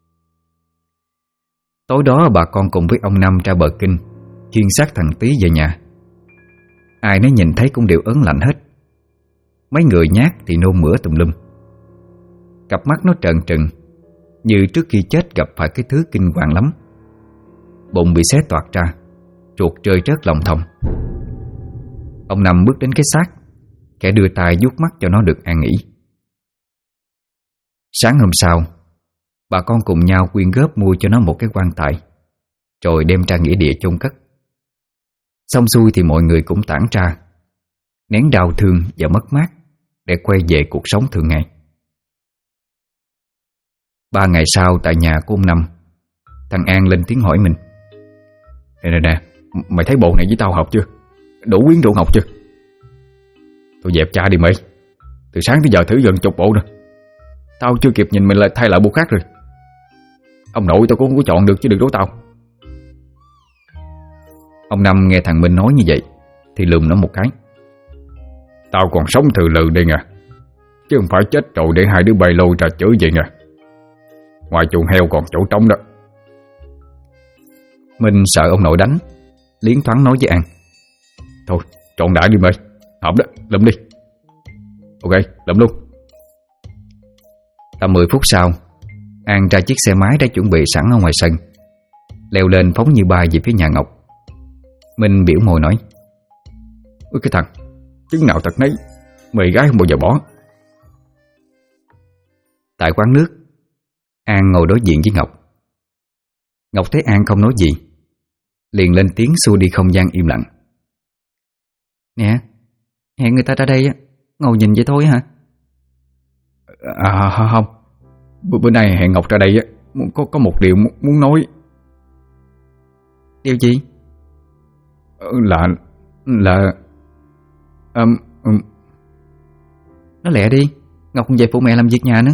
Tối đó bà con cùng với ông Năm ra bờ kinh khiêng xác thằng Tí về nhà. Ai nấy nhìn thấy cũng đều ớn lạnh hết. Mấy người nhát thì nôn mửa tùm lum. Cặp mắt nó trợn trừng, như trước khi chết gặp phải cái thứ kinh hoàng lắm. Bụng bị xé toạc ra, ruột rơi rớt lòng thòng. Ông Năm bước đến cái xác, kẻ đưa tay vuốt mắt cho nó được an nghỉ. Sáng hôm sau, bà con cùng nhau quyên góp mua cho nó một cái quan tài, rồi đem ra nghĩa địa chôn cất. Xong xuôi thì mọi người cũng tản ra, nén đau thương và mất mát để quay về cuộc sống thường ngày. 3 ngày sau tại nhà của ông Năm, Thằng An lên tiếng hỏi mình. Nè, mày thấy bộ này với tao hợp chưa? Đủ quyến rũ Ngọc chưa? Thôi dẹp cha đi mày. Từ sáng tới giờ thử gần chục bộ rồi. Tao chưa kịp nhìn mày lại thay lại bộ khác rồi. Ông nội tao cũng không có chọn được chứ đừng đố tao. Ông Năm nghe thằng Minh nói như vậy thì lườm nó một cái. Tao còn sống từ lừ đây nè, chứ không phải chết rồi để hai đứa bay lôi ra chửi vậy nè. Ngoài chuồng heo còn chỗ trống đó. Minh sợ ông nội đánh, liến thoáng nói với An. Thôi chọn đại đi mày. Hợp đó, lụm đi. Ok, lụm luôn. Tầm 10 phút sau, An ra chiếc xe máy đã chuẩn bị sẵn ở ngoài sân, leo lên phóng như bay về phía nhà Ngọc. Minh biểu môi nói. Ôi cái thằng, chứng nào thật nấy, mày gái không bao giờ bỏ. Tại quán nước, An ngồi đối diện với Ngọc. Ngọc thấy An không nói gì, liền lên tiếng xua đi không gian im lặng. Nè, hẹn người ta ra đây á, ngồi nhìn vậy thôi hả? Không. Bữa nay hẹn Ngọc ra đây á, có một điều muốn nói. Điều gì? Là Nói lẹ đi, Ngọc không về phụ mẹ làm việc nhà nữa.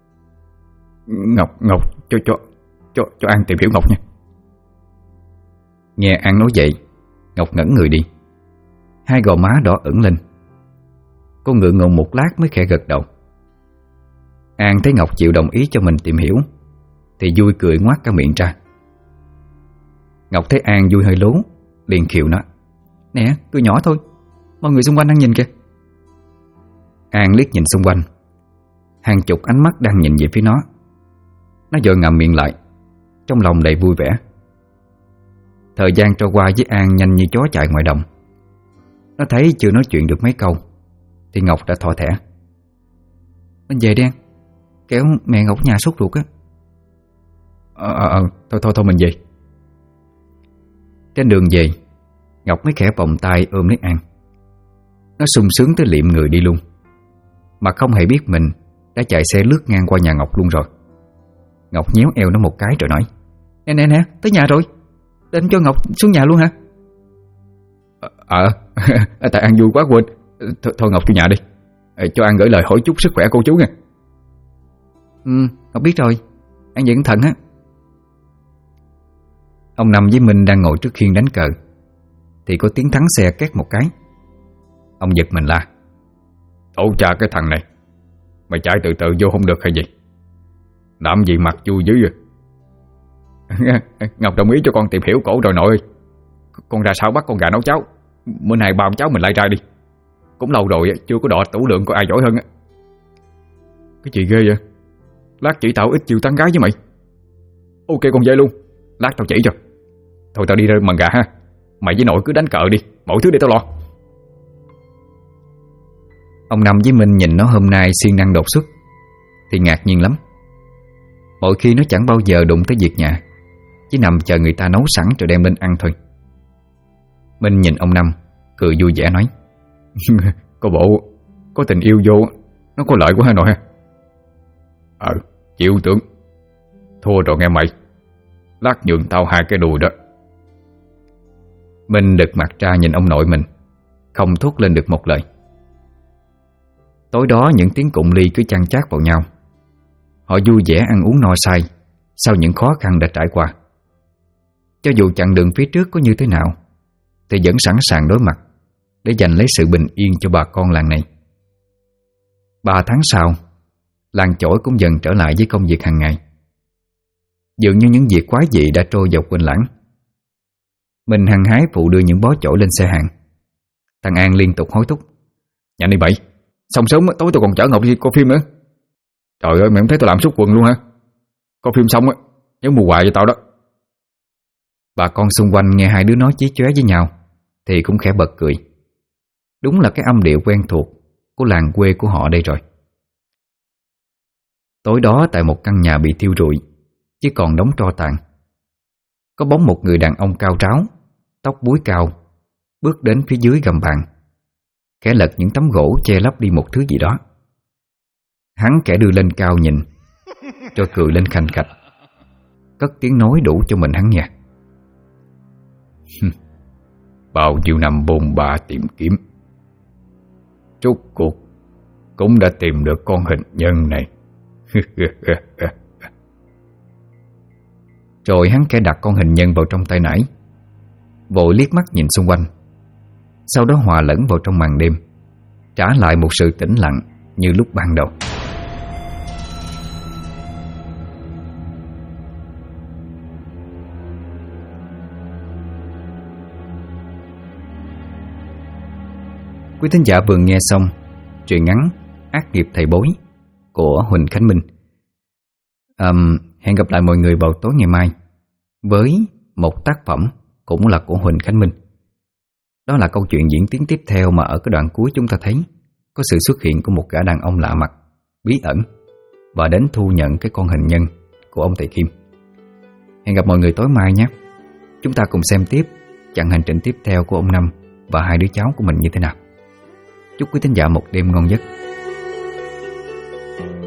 Ngọc cho An tìm hiểu Ngọc nha. Nghe An nói vậy, Ngọc ngẩn người đi, hai gò má đỏ ửng lên. Cô ngượng ngùng một lát mới khẽ gật đầu. An thấy Ngọc chịu đồng ý cho mình tìm hiểu thì vui cười ngoác cả miệng ra. Ngọc thấy An vui hơi lố, liền khiều nó. Nè, cười nhỏ thôi, mọi người xung quanh đang nhìn kìa. An liếc nhìn xung quanh, hàng chục ánh mắt đang nhìn về phía nó. Nó vội ngậm miệng lại, trong lòng đầy vui vẻ. Thời gian trôi qua với An nhanh như chó chạy ngoài đồng. Nó thấy chưa nói chuyện được mấy câu thì Ngọc đã thỏ thẻ. Mình về đi An, kéo mẹ Ngọc nhà sốt ruột á. Thôi mình về. Trên đường về, Ngọc mới khẽ vòng tay ôm lấy An. Nó sung sướng tới liệm người đi luôn, mà không hề biết mình đã chạy xe lướt ngang qua nhà Ngọc luôn rồi. Ngọc nhéo eo nó một cái rồi nói. Nè, tới nhà rồi, đến cho Ngọc xuống nhà luôn hả? Tại An vui quá quên. Thôi Ngọc vô nhà đi, cho An gửi lời hỏi chúc sức khỏe cô chú nha. Ngọc biết rồi, An về cẩn thận á. Ông Năm với Minh đang ngồi trước khiên đánh cờ thì có tiếng thắng xe két một cái. Ông giật mình la. Tổ cha cái thằng này, mày chạy từ từ vô không được hay gì? Làm gì mặt vui dữ vậy? Ngọc đồng ý cho con tìm hiểu cổ rồi nội ơi. Con ra sao bắt con gà nấu cháo. Bữa nay bao cháu mình lai trai đi. Cũng lâu rồi chưa có đọ tủ lượng có ai giỏi hơn á. Cái gì ghê vậy? Lát chỉ tao ít chiều tán gái với mày. Ok con về luôn, lát tao chỉ cho. Thôi tao đi ra mần gà ha. Mày với nội cứ đánh cờ đi, mọi thứ để tao lo. Ông Năm với Minh nhìn nó hôm nay siêng năng đột xuất thì ngạc nhiên lắm. Mỗi khi nó chẳng bao giờ đụng tới việc nhà, chỉ nằm chờ người ta nấu sẵn rồi đem lên ăn thôi. Minh nhìn ông Năm cười vui vẻ nói. Có bộ có tình yêu vô, nó có lợi quá ha nội ha. Chịu tưởng. Thua rồi nghe mày, lát nhường tao hai cái đùi đó. Minh đực mặt ra nhìn ông nội mình, không thốt lên được một lời. Tối đó những tiếng cụng ly cứ chăn chát vào nhau. Họ vui vẻ ăn uống no say sau những khó khăn đã trải qua. Cho dù chặng đường phía trước có như thế nào thì vẫn sẵn sàng đối mặt để giành lấy sự bình yên cho bà con làng này. 3 tháng sau, làng chổi cũng dần trở lại với công việc hàng ngày. Dường như những việc quái dị đã trôi vào quên lãng. Mình hăng hái phụ đưa những bó chổi lên xe hàng. Thằng An liên tục hối thúc. Nhanh đi bậy, xong sớm tối tôi còn chở Ngọc đi coi phim nữa. Trời ơi mày không thấy tôi làm suốt quần luôn hả? Coi phim xong á, nhớ mua quà cho tao đó. Bà con xung quanh nghe hai đứa nói chí chóe với nhau thì cũng khẽ bật cười. Đúng là cái âm điệu quen thuộc của làng quê của họ đây rồi. Tối đó tại một căn nhà bị thiêu rụi, chỉ còn đống tro tàn, có bóng một người đàn ông cao ráo, tóc búi cao, bước đến phía dưới gầm bàn, kẻ lật những tấm gỗ che lấp đi một thứ gì đó. Hắn kẻ đưa lên cao nhìn, rồi cười lên khành khạch. cất tiếng nói đủ cho mình hắn nghe. Bao nhiêu năm bôn ba tìm kiếm, rốt cuộc cũng đã tìm được con hình nhân này. Rồi hắn kẻ đặt con hình nhân vào trong tay nải, vội liếc mắt nhìn xung quanh, sau đó hòa lẫn vào trong màn đêm, trả lại một sự tĩnh lặng như lúc ban đầu. Quý thính giả vừa nghe xong truyện ngắn Ác nghiệp thầy bói của Huỳnh Khánh Minh. Hẹn gặp lại mọi người vào tối ngày mai với một tác phẩm cũng là của Huỳnh Khánh Minh. Đó là câu chuyện diễn tiến tiếp theo mà ở cái đoạn cuối chúng ta thấy có sự xuất hiện của một gã đàn ông lạ mặt, bí ẩn và đến thu nhận cái con hình nhân của ông thầy Kim. Hẹn gặp mọi người tối mai nhé. Chúng ta cùng xem tiếp chặng hành trình tiếp theo của ông Năm và hai đứa cháu của mình như thế nào. Chúc quý thính giả một đêm ngon giấc.